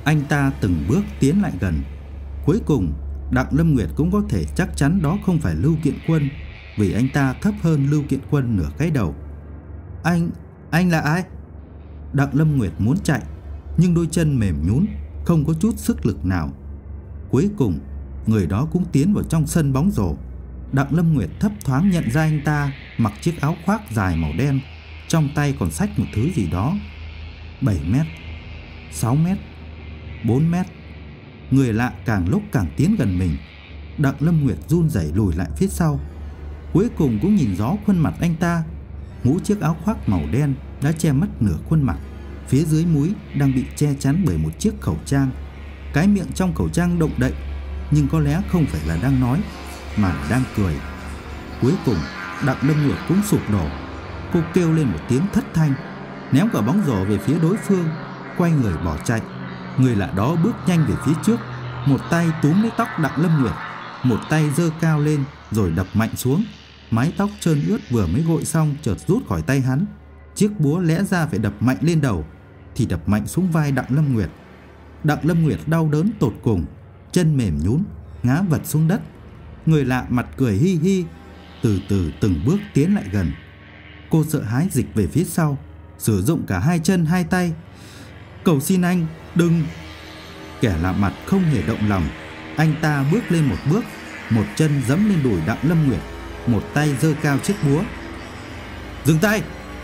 Anh ta từng bước tiến lại gần. Cuối cùng Đặng Lâm Nguyệt cũng có thể chắc chắn đó không phải Lưu Kiện Quân, vì anh ta thấp hơn Lưu Kiện Quân nửa cái đầu. Anh, anh là ai? Đặng Lâm Nguyệt muốn chạy, nhưng đôi chân mềm nhũn, không có chút sức lực nào. Cuối cùng người đó cũng tiến vào trong sân bóng rổ. Đặng Lâm Nguyệt thấp thoáng nhận ra anh ta mặc chiếc áo khoác dài màu đen, trong tay còn xách một thứ gì đó. Bảy mét, sáu mét, bốn mét. Người lạ càng lúc càng tiến gần mình. Đặng Lâm Nguyệt run rẩy lùi lại phía sau. Cuối cùng cũng nhìn rõ khuôn mặt anh ta. Mũ chiếc áo khoác màu đen đã che mất nửa khuôn mặt. Phía dưới mũi đang bị che chắn bởi một chiếc khẩu trang. Cái miệng trong khẩu trang động đậy, nhưng có lẽ không phải là đang nói, mà là đang cười. Cuối cùng Đặng Lâm Nguyệt cũng sụp đổ. Cô kêu lên một tiếng thất thanh, ném quả bóng rổ về phía đối phương, quay người bỏ chạy. Người lạ đó bước nhanh về phía trước, một tay túm lấy tóc Đặng Lâm Nguyệt, một tay giơ cao lên rồi đập mạnh xuống. Mái tóc trơn ướt vừa mới gội xong chợt rút khỏi tay hắn. Chiếc búa lẽ ra phải đập mạnh lên đầu thì đập mạnh xuống vai Đặng Lâm Nguyệt. Đặng Lâm Nguyệt đau đớn tột cùng, chân mềm nhũn, ngã vật xuống đất. Người lạ mặt cười hi hi, từ từ từng bước tiến lại gần. Cô sợ hãi dịch về phía sau, sử dụng cả hai chân hai tay. Cầu xin anh, đừng. Kẻ lạ mặt không hề động lòng. Anh ta bước lên một bước, một chân giẫm lên đùi Đặng Lâm Nguyệt, một tay giơ cao chiếc búa. Dừng tay!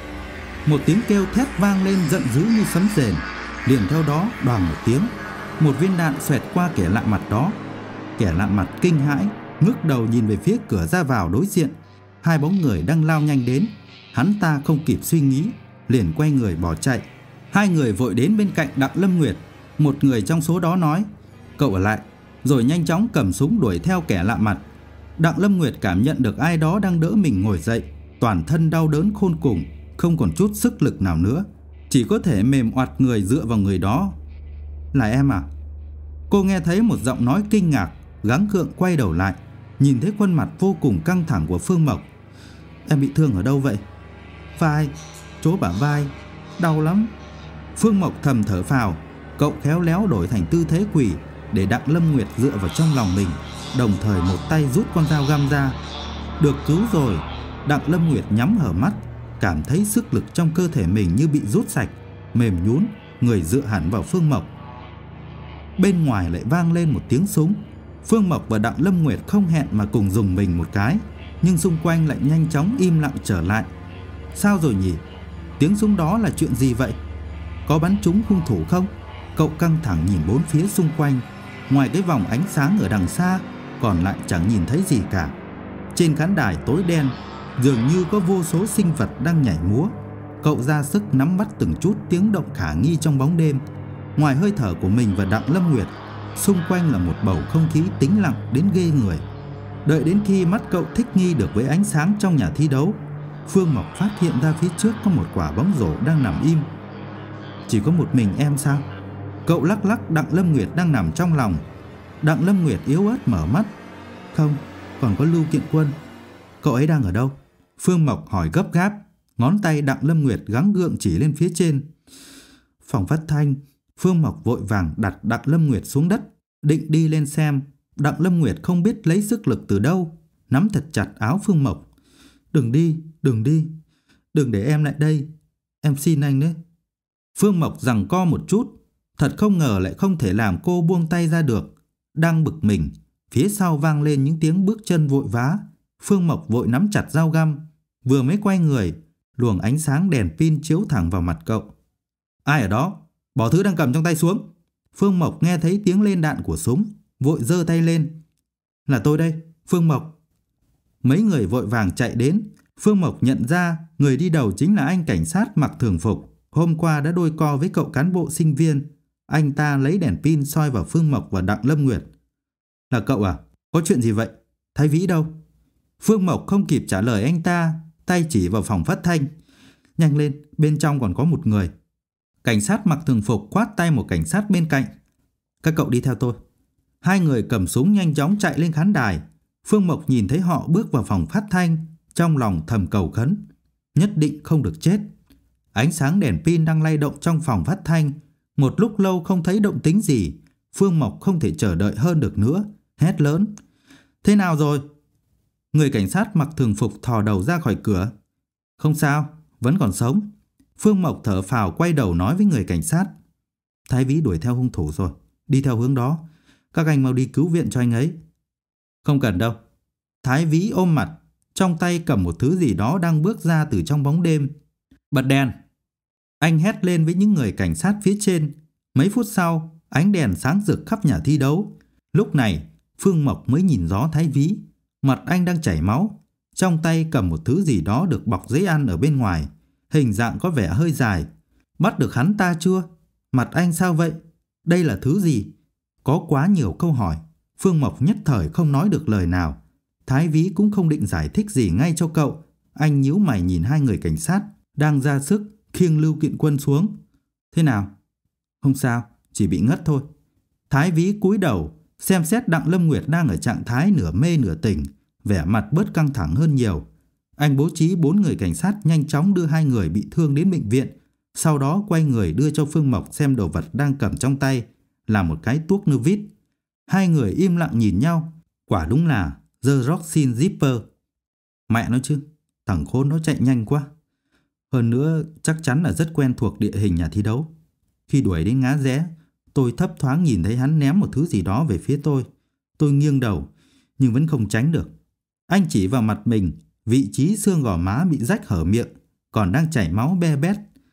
Một tiếng kêu thét vang lên giận dữ như sấm rền. Liền theo đó đoàng một tiếng, một viên đạn xoẹt qua kẻ lạ mặt đó. Kẻ lạ mặt kinh hãi, ngước đầu nhìn về phía cửa ra vào đối diện. Hai bóng người đang lao nhanh đến. Hắn ta không kịp suy nghĩ, liền quay người bỏ chạy. Hai người vội đến bên cạnh Đặng Lâm Nguyệt. Một người trong số đó nói: cậu ở lại, rồi nhanh chóng cầm súng đuổi theo kẻ lạ mặt. Đặng Lâm Nguyệt cảm nhận được ai đó đang đỡ mình ngồi dậy, toàn thân đau đớn khôn cùng, không còn chút sức lực nào nữa, chỉ có thể mềm oặt người dựa vào người đó. Là em à? Cô nghe thấy một giọng nói kinh ngạc, gắng gượng quay đầu lại, nhìn thấy khuôn mặt vô cùng căng thẳng của Phương Mộc. Em bị thương ở đâu vậy? Vai, chỗ bả vai, đau lắm. Phương Mộc thầm thở phào. Cậu khéo léo đổi thành tư thế quỳ để Đặng Lâm Nguyệt dựa vào trong lòng mình, đồng thời một tay rút con dao găm ra. Được cứu rồi. Đặng Lâm Nguyệt nhắm hở mắt, cảm thấy sức lực trong cơ thể mình như bị rút sạch, mềm nhũn, người dựa hẳn vào Phương Mộc. Bên ngoài lại vang lên một tiếng súng. Phương Mộc và Đặng Lâm Nguyệt không hẹn mà cùng dùng mình một cái, nhưng xung quanh lại nhanh chóng im lặng trở lại. Sao rồi nhỉ? Tiếng súng đó là chuyện gì vậy? Có bắn trúng hung thủ không? Cậu căng thẳng nhìn bốn phía xung quanh. Ngoài cái vòng ánh sáng ở đằng xa, còn lại chẳng nhìn thấy gì cả. Trên khán đài tối đen, dường như có vô số sinh vật đang nhảy múa. Cậu ra sức nắm bắt từng chút tiếng động khả nghi trong bóng đêm. Ngoài hơi thở của mình và Đặng Lâm Nguyệt, xung quanh là một bầu không khí tĩnh lặng đến ghê người. Đợi đến khi mắt cậu thích nghi được với ánh sáng trong nhà thi đấu, Phương Mộc phát hiện ra phía trước có một quả bóng rổ đang nằm im. Chỉ có một mình em sao? Cậu lắc lắc Đặng Lâm Nguyệt đang nằm trong lòng. Đặng Lâm Nguyệt yếu ớt mở mắt. Không, còn có Lưu Kiện Quân. Cậu ấy đang ở đâu? Phương Mộc hỏi gấp gáp. Ngón tay Đặng Lâm Nguyệt gắng gượng chỉ lên phía trên. Phòng phát thanh. Phương Mộc vội vàng đặt Đặng Lâm Nguyệt xuống đất, định đi lên xem. Đặng Lâm Nguyệt không biết lấy sức lực từ đâu, nắm thật chặt áo Phương Mộc. Đừng đi, đừng đi. Đừng để em lại đây. Em xin anh đấy. Phương Mộc giằng co một chút. Thật không ngờ lại không thể làm cô buông tay ra được. Đang bực mình, phía sau vang lên những tiếng bước chân vội vã. Phương Mộc vội nắm chặt dao găm. Vừa mới quay người, luồng ánh sáng đèn pin chiếu thẳng vào mặt cậu. Ai ở đó? Bỏ thứ đang cầm trong tay xuống. Phương Mộc nghe thấy tiếng lên đạn của súng, vội giơ tay lên. Là tôi đây, Phương Mộc. Mấy người vội vàng chạy đến. Phương Mộc nhận ra người đi đầu chính là anh cảnh sát mặc thường phục hôm qua đã đôi co với cậu cán bộ sinh viên. Anh ta lấy đèn pin soi vào Phương Mộc và Đặng Lâm Nguyệt. Là cậu à? Có chuyện gì vậy? Thái Vĩ đâu? Phương Mộc không kịp trả lời anh ta, tay chỉ vào phòng phát thanh. Nhanh lên, bên trong còn có một người. Cảnh sát mặc thường phục quát tay một cảnh sát bên cạnh. Các cậu đi theo tôi. Hai người cầm súng nhanh chóng chạy lên khán đài. Phương Mộc nhìn thấy họ bước vào phòng phát thanh, trong lòng thầm cầu khấn. Nhất định không được chết. Ánh sáng đèn pin đang lay động trong phòng phát thanh, Một lúc lâu không thấy động tĩnh gì, Phương Mộc không thể chờ đợi hơn được nữa, hét lớn: Thế nào rồi? Người cảnh sát mặc thường phục thò đầu ra khỏi cửa. Không sao, vẫn còn sống. Phương Mộc thở phào quay đầu nói với người cảnh sát. Thái Vĩ đuổi theo hung thủ rồi, đi theo hướng đó. Các anh mau đi cứu viện cho anh ấy. Không cần đâu. Thái Vĩ ôm mặt, trong tay cầm một thứ gì đó đang bước ra từ trong bóng đêm. Bật đèn. Anh hét lên với những người cảnh sát phía trên. Mấy phút sau, ánh đèn sáng rực khắp nhà thi đấu. Lúc này, Phương Mộc mới nhìn rõ Thái Vĩ. Mặt anh đang chảy máu, trong tay cầm một thứ gì đó được bọc giấy ăn ở bên ngoài, hình dạng có vẻ hơi dài. Bắt được hắn ta chưa? Mặt anh sao vậy? Đây là thứ gì? Có quá nhiều câu hỏi, Phương Mộc nhất thời không nói được lời nào. Thái Vĩ cũng không định giải thích gì ngay cho cậu. Anh nhíu mày nhìn hai người cảnh sát đang ra sức khiêng Lưu Kiện Quân xuống. Thế nào? Không sao, chỉ bị ngất thôi. Thái Vĩ cúi đầu xem xét Đặng Lâm Nguyệt đang ở trạng thái nửa mê nửa tỉnh, vẻ mặt bớt căng thẳng hơn nhiều. Anh bố trí bốn người cảnh sát nhanh chóng đưa hai người bị thương đến bệnh viện, sau đó quay người đưa cho Phương Mộc xem đồ vật đang cầm trong tay là một cái tuốc nơ vít. Hai người im lặng nhìn nhau, quả đúng là The Roxin Zipper. Mẹ nó chứ, thằng khốn nó chạy nhanh quá. Hơn nữa chắc chắn là rất quen thuộc địa hình nhà thi đấu. Khi đuổi đến ngã rẽ, tôi thấp thoáng nhìn thấy hắn ném một thứ gì đó về phía tôi. Tôi nghiêng đầu, nhưng vẫn không tránh được. Anh chỉ vào mặt mình, vị trí xương gò má bị rách hở miệng, còn đang chảy máu be bét.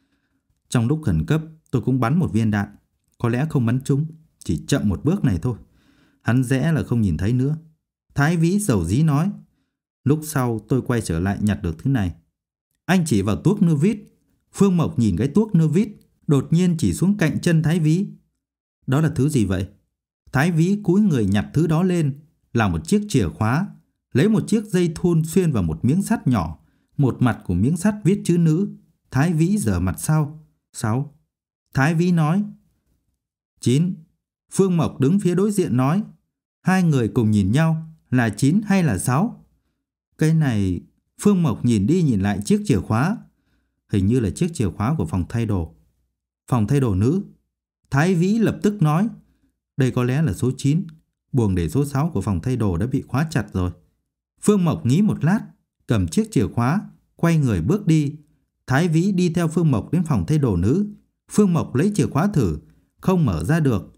Trong lúc khẩn cấp, tôi cũng bắn một viên đạn. Có lẽ không bắn trúng, chỉ chậm một bước này thôi. Hắn rẽ là không nhìn thấy nữa. Thái Vĩ dầu dí nói. Lúc sau tôi quay trở lại nhặt được thứ này. Anh chỉ vào tuốc nơ vít. Phương Mộc nhìn cái tuốc nơ vít, đột nhiên chỉ xuống cạnh chân Thái Vĩ. Đó là thứ gì vậy? Thái Vĩ cúi người nhặt thứ đó lên, là một chiếc chìa khóa. Lấy một chiếc dây thun xuyên vào một miếng sắt nhỏ. Một mặt của miếng sắt viết chữ nữ. Thái Vĩ giở mặt sau. Sáu. Thái Vĩ nói. Chín. Phương Mộc đứng phía đối diện nói. Hai người cùng nhìn nhau. Là chín hay là sáu? Cái này... Phương Mộc nhìn đi nhìn lại chiếc chìa khóa. Hình như là chiếc chìa khóa của phòng thay đồ. Phòng thay đồ nữ. Thái Vĩ lập tức nói. Đây có lẽ là số chín. Buồng để số sáu của phòng thay đồ đã bị khóa chặt rồi. Phương Mộc nghĩ một lát, cầm chiếc chìa khóa, quay người bước đi. Thái Vĩ đi theo Phương Mộc đến phòng thay đồ nữ. Phương Mộc lấy chìa khóa thử, không mở ra được.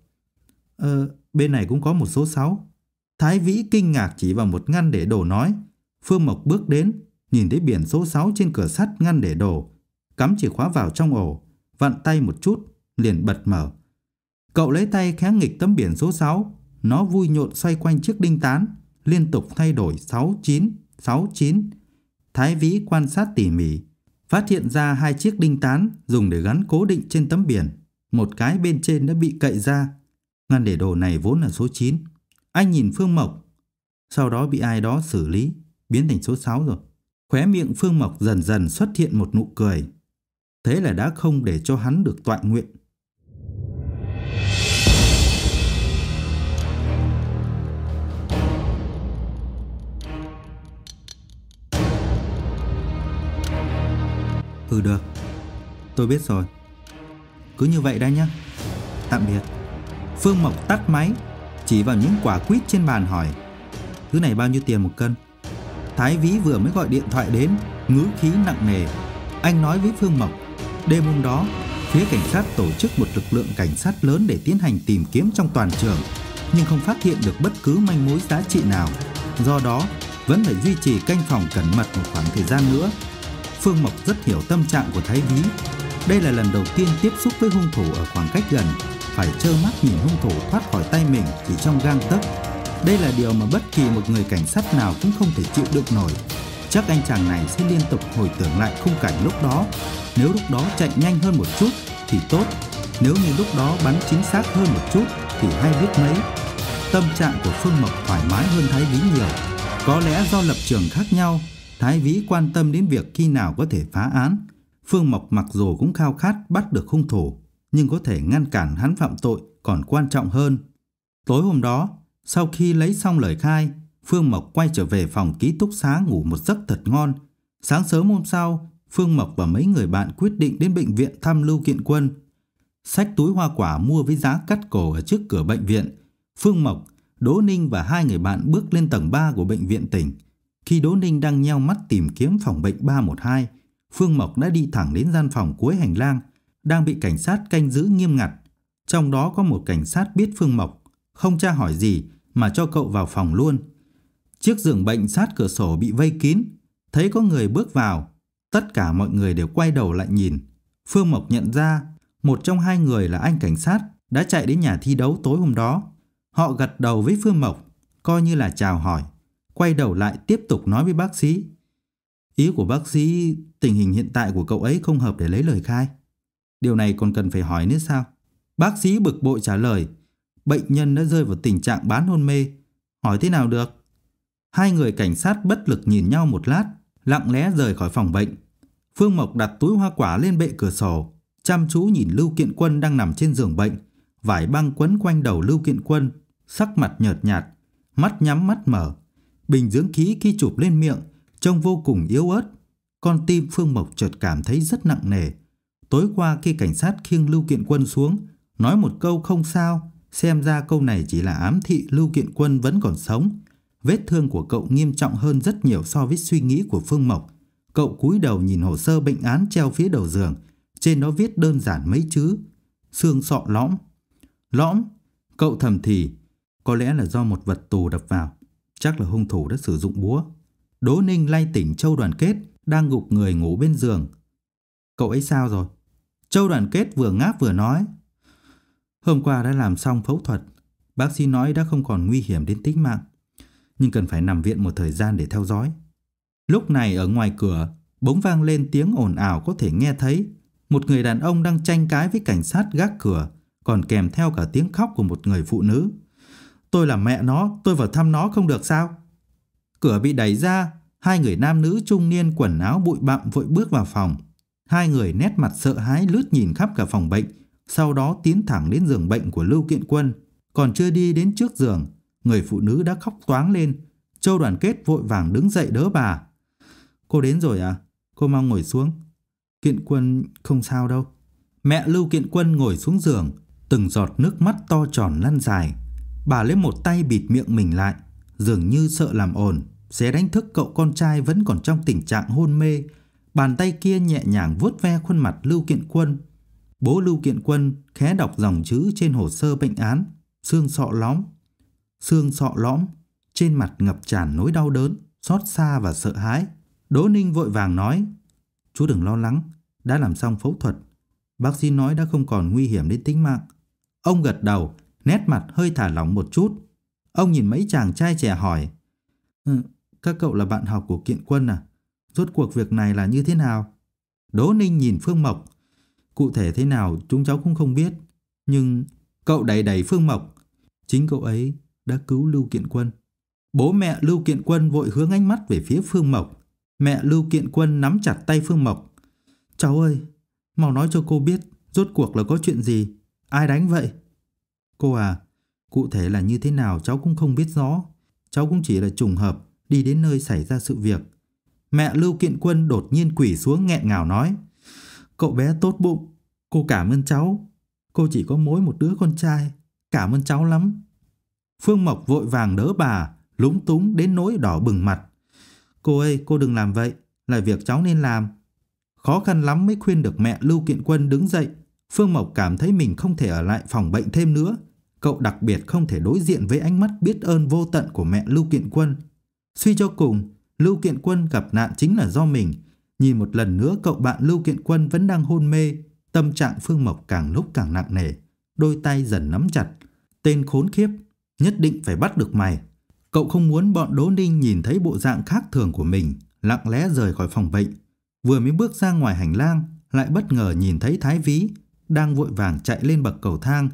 Ờ, bên này cũng có một số sáu. Thái Vĩ kinh ngạc chỉ vào một ngăn để đồ nói. Phương Mộc bước đến, nhìn thấy biển số sáu trên cửa sắt ngăn để đồ, cắm chìa khóa vào trong ổ, vặn tay một chút, liền bật mở. Cậu lấy tay khẽ nghịch tấm biển số sáu, nó vui nhộn xoay quanh chiếc đinh tán, liên tục thay đổi sáu chín, sáu chín. Thái Vĩ quan sát tỉ mỉ, phát hiện ra hai chiếc đinh tán dùng để gắn cố định trên tấm biển, một cái bên trên đã bị cậy ra. Ngăn để đồ này vốn là số chín. Anh nhìn Phương Mộc, sau đó bị ai đó xử lý, biến thành số sáu rồi. Khóe miệng Phương Mộc dần dần xuất hiện một nụ cười. Thế là đã không để cho hắn được toại nguyện. Ừ được, tôi biết rồi. Cứ như vậy đã nhá. Tạm biệt. Phương Mộc tắt máy, chỉ vào những quả quýt trên bàn hỏi. Thứ này bao nhiêu tiền một cân? Thái Vĩ vừa mới gọi điện thoại đến, ngữ khí nặng nề. Anh nói với Phương Mộc, đêm hôm đó, phía cảnh sát tổ chức một lực lượng cảnh sát lớn để tiến hành tìm kiếm trong toàn trường, nhưng không phát hiện được bất cứ manh mối giá trị nào. Do đó, vẫn phải duy trì canh phòng cẩn mật một khoảng thời gian nữa. Phương Mộc rất hiểu tâm trạng của Thái Vĩ. Đây là lần đầu tiên tiếp xúc với hung thủ ở khoảng cách gần, phải trơ mắt nhìn hung thủ thoát khỏi tay mình chỉ trong gang tấc. Đây là điều mà bất kỳ một người cảnh sát nào cũng không thể chịu đựng nổi. Chắc anh chàng này sẽ liên tục hồi tưởng lại khung cảnh lúc đó. Nếu lúc đó chạy nhanh hơn một chút thì tốt, nếu như lúc đó bắn chính xác hơn một chút thì hay biết mấy. Tâm trạng của Phương Mộc thoải mái hơn Thái Vĩ nhiều. Có lẽ do lập trường khác nhau, Thái Vĩ quan tâm đến việc khi nào có thể phá án. Phương Mộc mặc dù cũng khao khát bắt được hung thủ, nhưng có thể ngăn cản hắn phạm tội còn quan trọng hơn. Tối hôm đó, sau khi lấy xong lời khai, Phương Mộc quay trở về phòng ký túc xá ngủ một giấc thật ngon. Sáng sớm hôm sau, Phương Mộc và mấy người bạn quyết định đến bệnh viện thăm Lưu Kiện Quân. xách túi hoa quả mua với giá cắt cổ ở trước cửa bệnh viện. Phương Mộc, Đỗ Ninh và hai người bạn bước lên tầng ba của bệnh viện tỉnh. Khi Đỗ Ninh đang nheo mắt tìm kiếm phòng bệnh ba một hai, Phương Mộc đã đi thẳng đến gian phòng cuối hành lang, đang bị cảnh sát canh giữ nghiêm ngặt. Trong đó có một cảnh sát biết Phương Mộc, không tra hỏi gì mà cho cậu vào phòng luôn. Chiếc giường bệnh sát cửa sổ bị vây kín, thấy có người bước vào, tất cả mọi người đều quay đầu lại nhìn. Phương Mộc nhận ra một trong hai người là anh cảnh sát đã chạy đến nhà thi đấu tối hôm đó. Họ gật đầu với Phương Mộc, coi như là chào hỏi, quay đầu lại tiếp tục nói với bác sĩ. Ý của bác sĩ, tình hình hiện tại của cậu ấy không hợp để lấy lời khai. Điều này còn cần phải hỏi nữa sao? Bác sĩ bực bội trả lời, bệnh nhân đã rơi vào tình trạng bán hôn mê, hỏi thế nào được? Hai người cảnh sát bất lực nhìn nhau một lát, lặng lẽ rời khỏi phòng bệnh. Phương Mộc đặt túi hoa quả lên bệ cửa sổ, chăm chú nhìn Lưu Kiện Quân đang nằm trên giường bệnh, vải băng quấn quanh đầu Lưu Kiện Quân, sắc mặt nhợt nhạt, mắt nhắm mắt mở. Bình dưỡng khí khi chụp lên miệng trông vô cùng yếu ớt. Con tim Phương Mộc chợt cảm thấy rất nặng nề. Tối qua khi cảnh sát khiêng Lưu Kiện Quân xuống, nói một câu không sao, xem ra câu này chỉ là ám thị Lưu Kiện Quân vẫn còn sống. Vết thương của cậu nghiêm trọng hơn rất nhiều so với suy nghĩ của Phương Mộc. Cậu cúi đầu nhìn hồ sơ bệnh án treo phía đầu giường, trên đó viết đơn giản mấy chữ: xương sọ lõm. Lõm, cậu thầm thì, có lẽ là do một vật tù đập vào, chắc là hung thủ đã sử dụng búa. Đỗ Ninh lay tỉnh Châu Đoàn Kết đang gục người ngủ bên giường. Cậu ấy sao rồi? Châu Đoàn Kết vừa ngáp vừa nói, hôm qua đã làm xong phẫu thuật, bác sĩ nói đã không còn nguy hiểm đến tính mạng, nhưng cần phải nằm viện một thời gian để theo dõi. Lúc này ở ngoài cửa bỗng vang lên tiếng ồn ào có thể nghe thấy. Một người đàn ông đang tranh cãi với cảnh sát gác cửa, còn kèm theo cả tiếng khóc của một người phụ nữ. Tôi là mẹ nó, tôi vào thăm nó không được sao? Cửa bị đẩy ra, hai người nam nữ trung niên quần áo bụi bặm vội bước vào phòng. Hai người nét mặt sợ hãi lướt nhìn khắp cả phòng bệnh, sau đó tiến thẳng đến giường bệnh của Lưu Kiện Quân. Còn chưa đi đến trước giường, người phụ nữ đã khóc toáng lên. Châu Đoàn Kết vội vàng đứng dậy đỡ bà. Cô đến rồi à? Cô mau ngồi xuống. Kiện Quân không sao đâu. Mẹ Lưu Kiện Quân ngồi xuống giường, từng giọt nước mắt to tròn lăn dài. Bà lấy một tay bịt miệng mình lại, dường như sợ làm ồn sẽ đánh thức cậu con trai vẫn còn trong tình trạng hôn mê. Bàn tay kia nhẹ nhàng vuốt ve khuôn mặt Lưu Kiện Quân. Bố Lưu Kiện Quân khẽ đọc dòng chữ trên hồ sơ bệnh án: xương sọ lõm. Xương sọ lõm, trên mặt ngập tràn nỗi đau đớn, xót xa và sợ hãi. Đỗ Ninh vội vàng nói, chú đừng lo lắng, đã làm xong phẫu thuật, bác sĩ nói đã không còn nguy hiểm đến tính mạng. Ông gật đầu, nét mặt hơi thả lỏng một chút. Ông nhìn mấy chàng trai trẻ hỏi, ừ, các cậu là bạn học của Kiện Quân à? Rốt cuộc việc này là như thế nào? Đỗ Ninh nhìn Phương Mộc, cụ thể thế nào chúng cháu cũng không biết, nhưng cậu đẩy đẩy Phương Mộc, chính cậu ấy đã cứu Lưu Kiện Quân. Bố mẹ Lưu Kiện Quân vội hướng ánh mắt về phía Phương Mộc. Mẹ Lưu Kiện Quân nắm chặt tay Phương Mộc. Cháu ơi, mau nói cho cô biết, rốt cuộc là có chuyện gì? Ai đánh vậy? Cô à, cụ thể là như thế nào cháu cũng không biết rõ. Cháu cũng chỉ là trùng hợp đi đến nơi xảy ra sự việc. Mẹ Lưu Kiện Quân đột nhiên quỳ xuống nghẹn ngào nói, cậu bé tốt bụng, cô cảm ơn cháu. Cô chỉ có mỗi một đứa con trai, cảm ơn cháu lắm. Phương Mộc vội vàng đỡ bà, lúng túng đến nỗi đỏ bừng mặt. Cô ơi, cô đừng làm vậy, là việc cháu nên làm. Khó khăn lắm mới khuyên được mẹ Lưu Kiện Quân đứng dậy. Phương Mộc cảm thấy mình không thể ở lại phòng bệnh thêm nữa. Cậu đặc biệt không thể đối diện với ánh mắt biết ơn vô tận của mẹ Lưu Kiện Quân. Suy cho cùng, Lưu Kiện Quân gặp nạn chính là do mình. Nhìn một lần nữa cậu bạn Lưu Kiện Quân vẫn đang hôn mê, tâm trạng Phương Mộc càng lúc càng nặng nề, đôi tay dần nắm chặt. Tên khốn khiếp, nhất định phải bắt được mày. Cậu không muốn bọn Đỗ Ninh nhìn thấy bộ dạng khác thường của mình, lặng lẽ rời khỏi phòng bệnh. Vừa mới bước ra ngoài hành lang, lại bất ngờ nhìn thấy Thái Vĩ đang vội vàng chạy lên bậc cầu thang.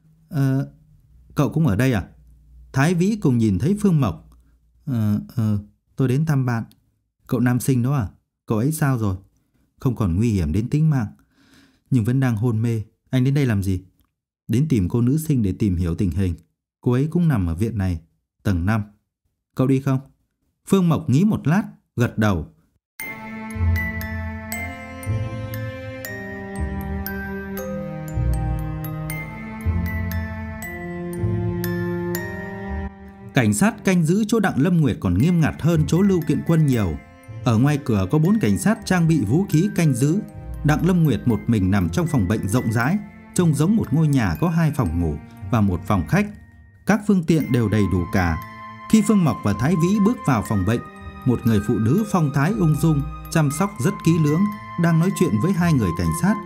Ờ, cậu cũng ở đây à? Thái Vĩ cùng nhìn thấy Phương Mộc. Ờ, ờ, tôi đến thăm bạn. Cậu nam sinh đó à? Cậu ấy sao rồi? Không còn nguy hiểm đến tính mạng, nhưng vẫn đang hôn mê. Anh đến đây làm gì? Đến tìm cô nữ sinh để tìm hiểu tình hình. Cô ấy cũng nằm ở viện này, tầng năm. Cậu đi không? Phương Mộc nghĩ một lát, gật đầu. Cảnh sát canh giữ chỗ Đặng Lâm Nguyệt còn nghiêm ngặt hơn chỗ Lưu Kiện Quân nhiều. Ở ngoài cửa có bốn cảnh sát trang bị vũ khí canh giữ. Đặng Lâm Nguyệt một mình nằm trong phòng bệnh rộng rãi, trông giống một ngôi nhà có hai phòng ngủ và một phòng khách. Các phương tiện đều đầy đủ cả. Khi Phương Mộc và Thái Vĩ bước vào phòng bệnh, một người phụ nữ phong thái ung dung, chăm sóc rất kỹ lưỡng, đang nói chuyện với hai người cảnh sát.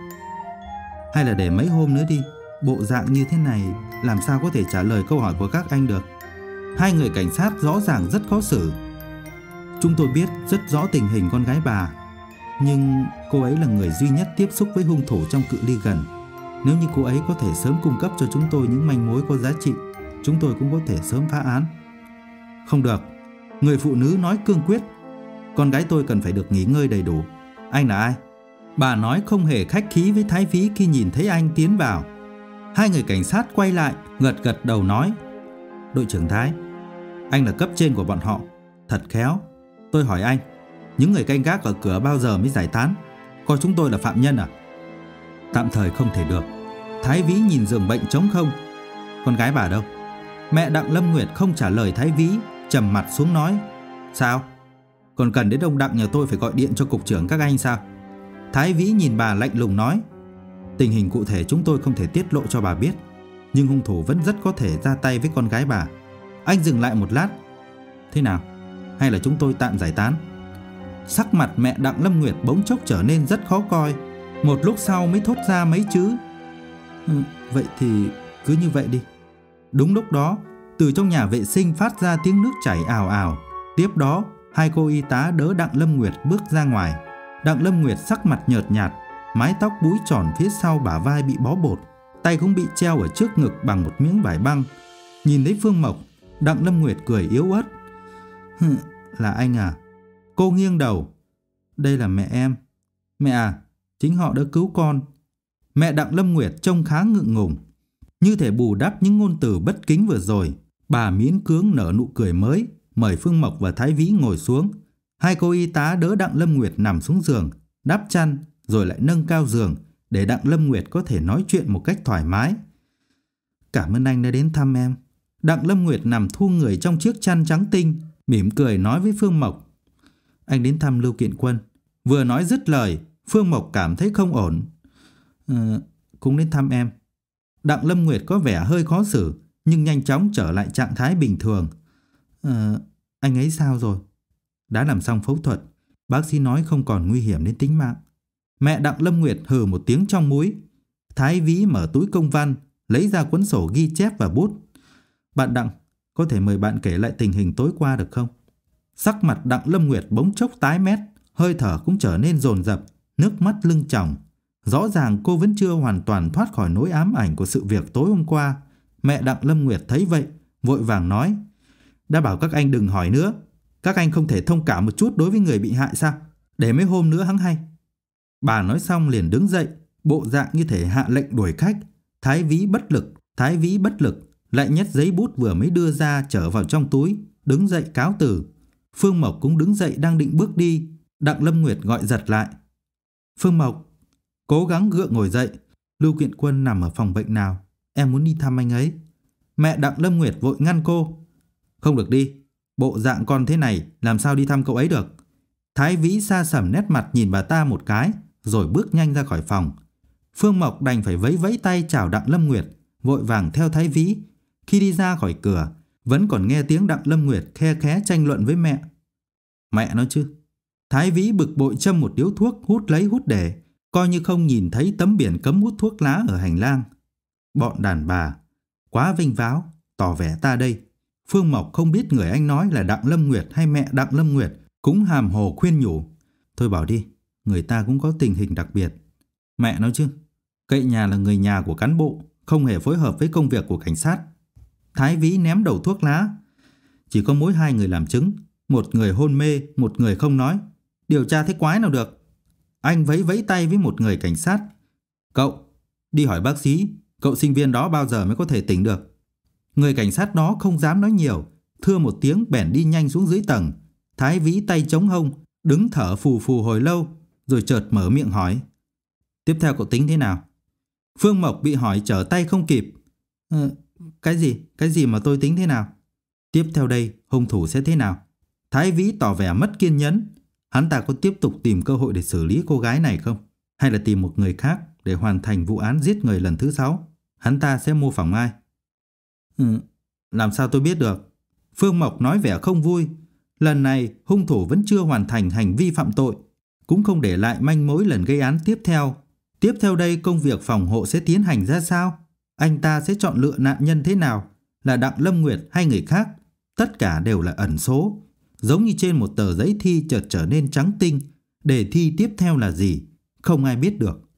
Hay là để mấy hôm nữa đi, bộ dạng như thế này làm sao có thể trả lời câu hỏi của các anh được. Hai người cảnh sát rõ ràng rất khó xử. Chúng tôi biết rất rõ tình hình con gái bà, nhưng cô ấy là người duy nhất tiếp xúc với hung thủ trong cự ly gần. Nếu như cô ấy có thể sớm cung cấp cho chúng tôi những manh mối có giá trị, chúng tôi cũng có thể sớm phá án. Không được, người phụ nữ nói cương quyết. Con gái tôi cần phải được nghỉ ngơi đầy đủ. Anh là ai? Bà nói không hề khách khí với Thái Vĩ khi nhìn thấy anh tiến vào. Hai người cảnh sát quay lại, gật gật đầu nói: Đội trưởng Thái, anh là cấp trên của bọn họ. Thật khéo. Tôi hỏi anh, những người canh gác ở cửa bao giờ mới giải tán? Coi chúng tôi là phạm nhân à? Tạm thời không thể được. Thái Vĩ nhìn giường bệnh trống không. Con gái bà đâu? Mẹ Đặng Lâm Nguyệt không trả lời Thái Vĩ, trầm mặt xuống nói: Sao? Còn cần đến ông Đặng nhà tôi phải gọi điện cho cục trưởng các anh sao? Thái Vĩ nhìn bà lạnh lùng nói: Tình hình cụ thể chúng tôi không thể tiết lộ cho bà biết, nhưng hung thủ vẫn rất có thể ra tay với con gái bà. Anh dừng lại một lát. Thế nào? Hay là chúng tôi tạm giải tán? Sắc mặt mẹ Đặng Lâm Nguyệt bỗng chốc trở nên rất khó coi. Một lúc sau mới thốt ra mấy chữ: ừ, Vậy thì cứ như vậy đi. Đúng lúc đó, từ trong nhà vệ sinh phát ra tiếng nước chảy ào ào. Tiếp đó, hai cô y tá đỡ Đặng Lâm Nguyệt bước ra ngoài. Đặng Lâm Nguyệt sắc mặt nhợt nhạt, mái tóc búi tròn phía sau bả vai bị bó bột, tay cũng bị treo ở trước ngực bằng một miếng vải băng. Nhìn thấy Phương Mộc, Đặng Lâm Nguyệt cười yếu ớt: Là anh à? Cô nghiêng đầu: Đây là mẹ em. Mẹ à, chính họ đã cứu con. Mẹ Đặng Lâm Nguyệt trông khá ngượng ngùng. Như thể bù đắp những ngôn từ bất kính vừa rồi, bà miễn cưỡng nở nụ cười mới, mời Phương Mộc và Thái Vĩ ngồi xuống. Hai cô y tá đỡ Đặng Lâm Nguyệt nằm xuống giường, đắp chăn, rồi lại nâng cao giường để Đặng Lâm Nguyệt có thể nói chuyện một cách thoải mái. Cảm ơn anh đã đến thăm em. Đặng Lâm Nguyệt nằm thu người trong chiếc chăn trắng tinh, mỉm cười nói với Phương Mộc: Anh đến thăm Lưu Kiện Quân. Vừa nói dứt lời, Phương Mộc cảm thấy không ổn. Ờ, cũng đến thăm em. Đặng Lâm Nguyệt có vẻ hơi khó xử, nhưng nhanh chóng trở lại trạng thái bình thường. Ờ, anh ấy sao rồi? Đã làm xong phẫu thuật. Bác sĩ nói không còn nguy hiểm đến tính mạng. Mẹ Đặng Lâm Nguyệt hừ một tiếng trong mũi. Thái Vĩ mở túi công văn, lấy ra cuốn sổ ghi chép và bút. Bạn Đặng, có thể mời bạn kể lại tình hình tối qua được không? Sắc mặt Đặng Lâm Nguyệt bỗng chốc tái mét, hơi thở cũng trở nên dồn dập, nước mắt lưng tròng. Rõ ràng cô vẫn chưa hoàn toàn thoát khỏi nỗi ám ảnh của sự việc tối hôm qua. Mẹ Đặng Lâm Nguyệt thấy vậy, vội vàng nói: Đã bảo các anh đừng hỏi nữa. Các anh không thể thông cảm một chút đối với người bị hại sao? Để mấy hôm nữa hắn hay. Bà nói xong liền đứng dậy, bộ dạng như thể hạ lệnh đuổi khách. Thái Vĩ bất lực, Thái Vĩ bất lực, lại nhét giấy bút vừa mới đưa ra trở vào trong túi, đứng dậy cáo từ. Phương Mộc cũng đứng dậy đang định bước đi. Đặng Lâm Nguyệt gọi giật lại: Phương Mộc. Cố gắng gượng ngồi dậy. Lưu Kiện Quân nằm ở phòng bệnh nào? Em muốn đi thăm anh ấy. Mẹ Đặng Lâm Nguyệt vội ngăn cô: Không được đi. Bộ dạng con thế này làm sao đi thăm cậu ấy được? Thái Vĩ sa sầm nét mặt nhìn bà ta một cái, rồi bước nhanh ra khỏi phòng. Phương Mộc đành phải vẫy vẫy tay chào Đặng Lâm Nguyệt, vội vàng theo Thái Vĩ. Khi đi ra khỏi cửa, vẫn còn nghe tiếng Đặng Lâm Nguyệt khe khé tranh luận với mẹ. Mẹ nói chứ. Thái Vĩ bực bội châm một điếu thuốc, hút lấy hút để, coi như không nhìn thấy tấm biển cấm hút thuốc lá ở hành lang. Bọn đàn bà quá vênh váo, tỏ vẻ ta đây. Phương Mộc không biết người anh nói là Đặng Lâm Nguyệt hay mẹ Đặng Lâm Nguyệt, cũng hàm hồ khuyên nhủ: Thôi bảo đi, người ta cũng có tình hình đặc biệt. Mẹ nói chứ. Cậy nhà là người nhà của cán bộ, không hề phối hợp với công việc của cảnh sát. Thái Vĩ ném đầu thuốc lá. Chỉ có mỗi hai người làm chứng, một người hôn mê, một người không nói. Điều tra thế quái nào được. Anh vẫy vẫy tay với một người cảnh sát: Cậu, đi hỏi bác sĩ, cậu sinh viên đó bao giờ mới có thể tỉnh được. Người cảnh sát đó không dám nói nhiều, thưa một tiếng bèn đi nhanh xuống dưới tầng. Thái Vĩ tay chống hông, đứng thở phù phù hồi lâu, rồi chợt mở miệng hỏi: Tiếp theo cậu tính thế nào? Phương Mộc bị hỏi trở tay không kịp. Ờ, cái gì? Cái gì mà tôi tính thế nào? Tiếp theo đây, hung thủ sẽ thế nào? Thái Vĩ tỏ vẻ mất kiên nhẫn. Hắn ta có tiếp tục tìm cơ hội để xử lý cô gái này không? Hay là tìm một người khác để hoàn thành vụ án giết người lần thứ sáu? Hắn ta sẽ mô phỏng ai? Ừ, làm sao tôi biết được? Phương Mộc nói vẻ không vui. Lần này hung thủ vẫn chưa hoàn thành hành vi phạm tội, cũng không để lại manh mối lần gây án tiếp theo. Tiếp theo đây công việc phòng hộ sẽ tiến hành ra sao? Anh ta sẽ chọn lựa nạn nhân thế nào? Là Đặng Lâm Nguyệt hay người khác? Tất cả đều là ẩn số. Giống như trên một tờ giấy thi chợt trở nên trắng tinh. Đề thi tiếp theo là gì? Không ai biết được.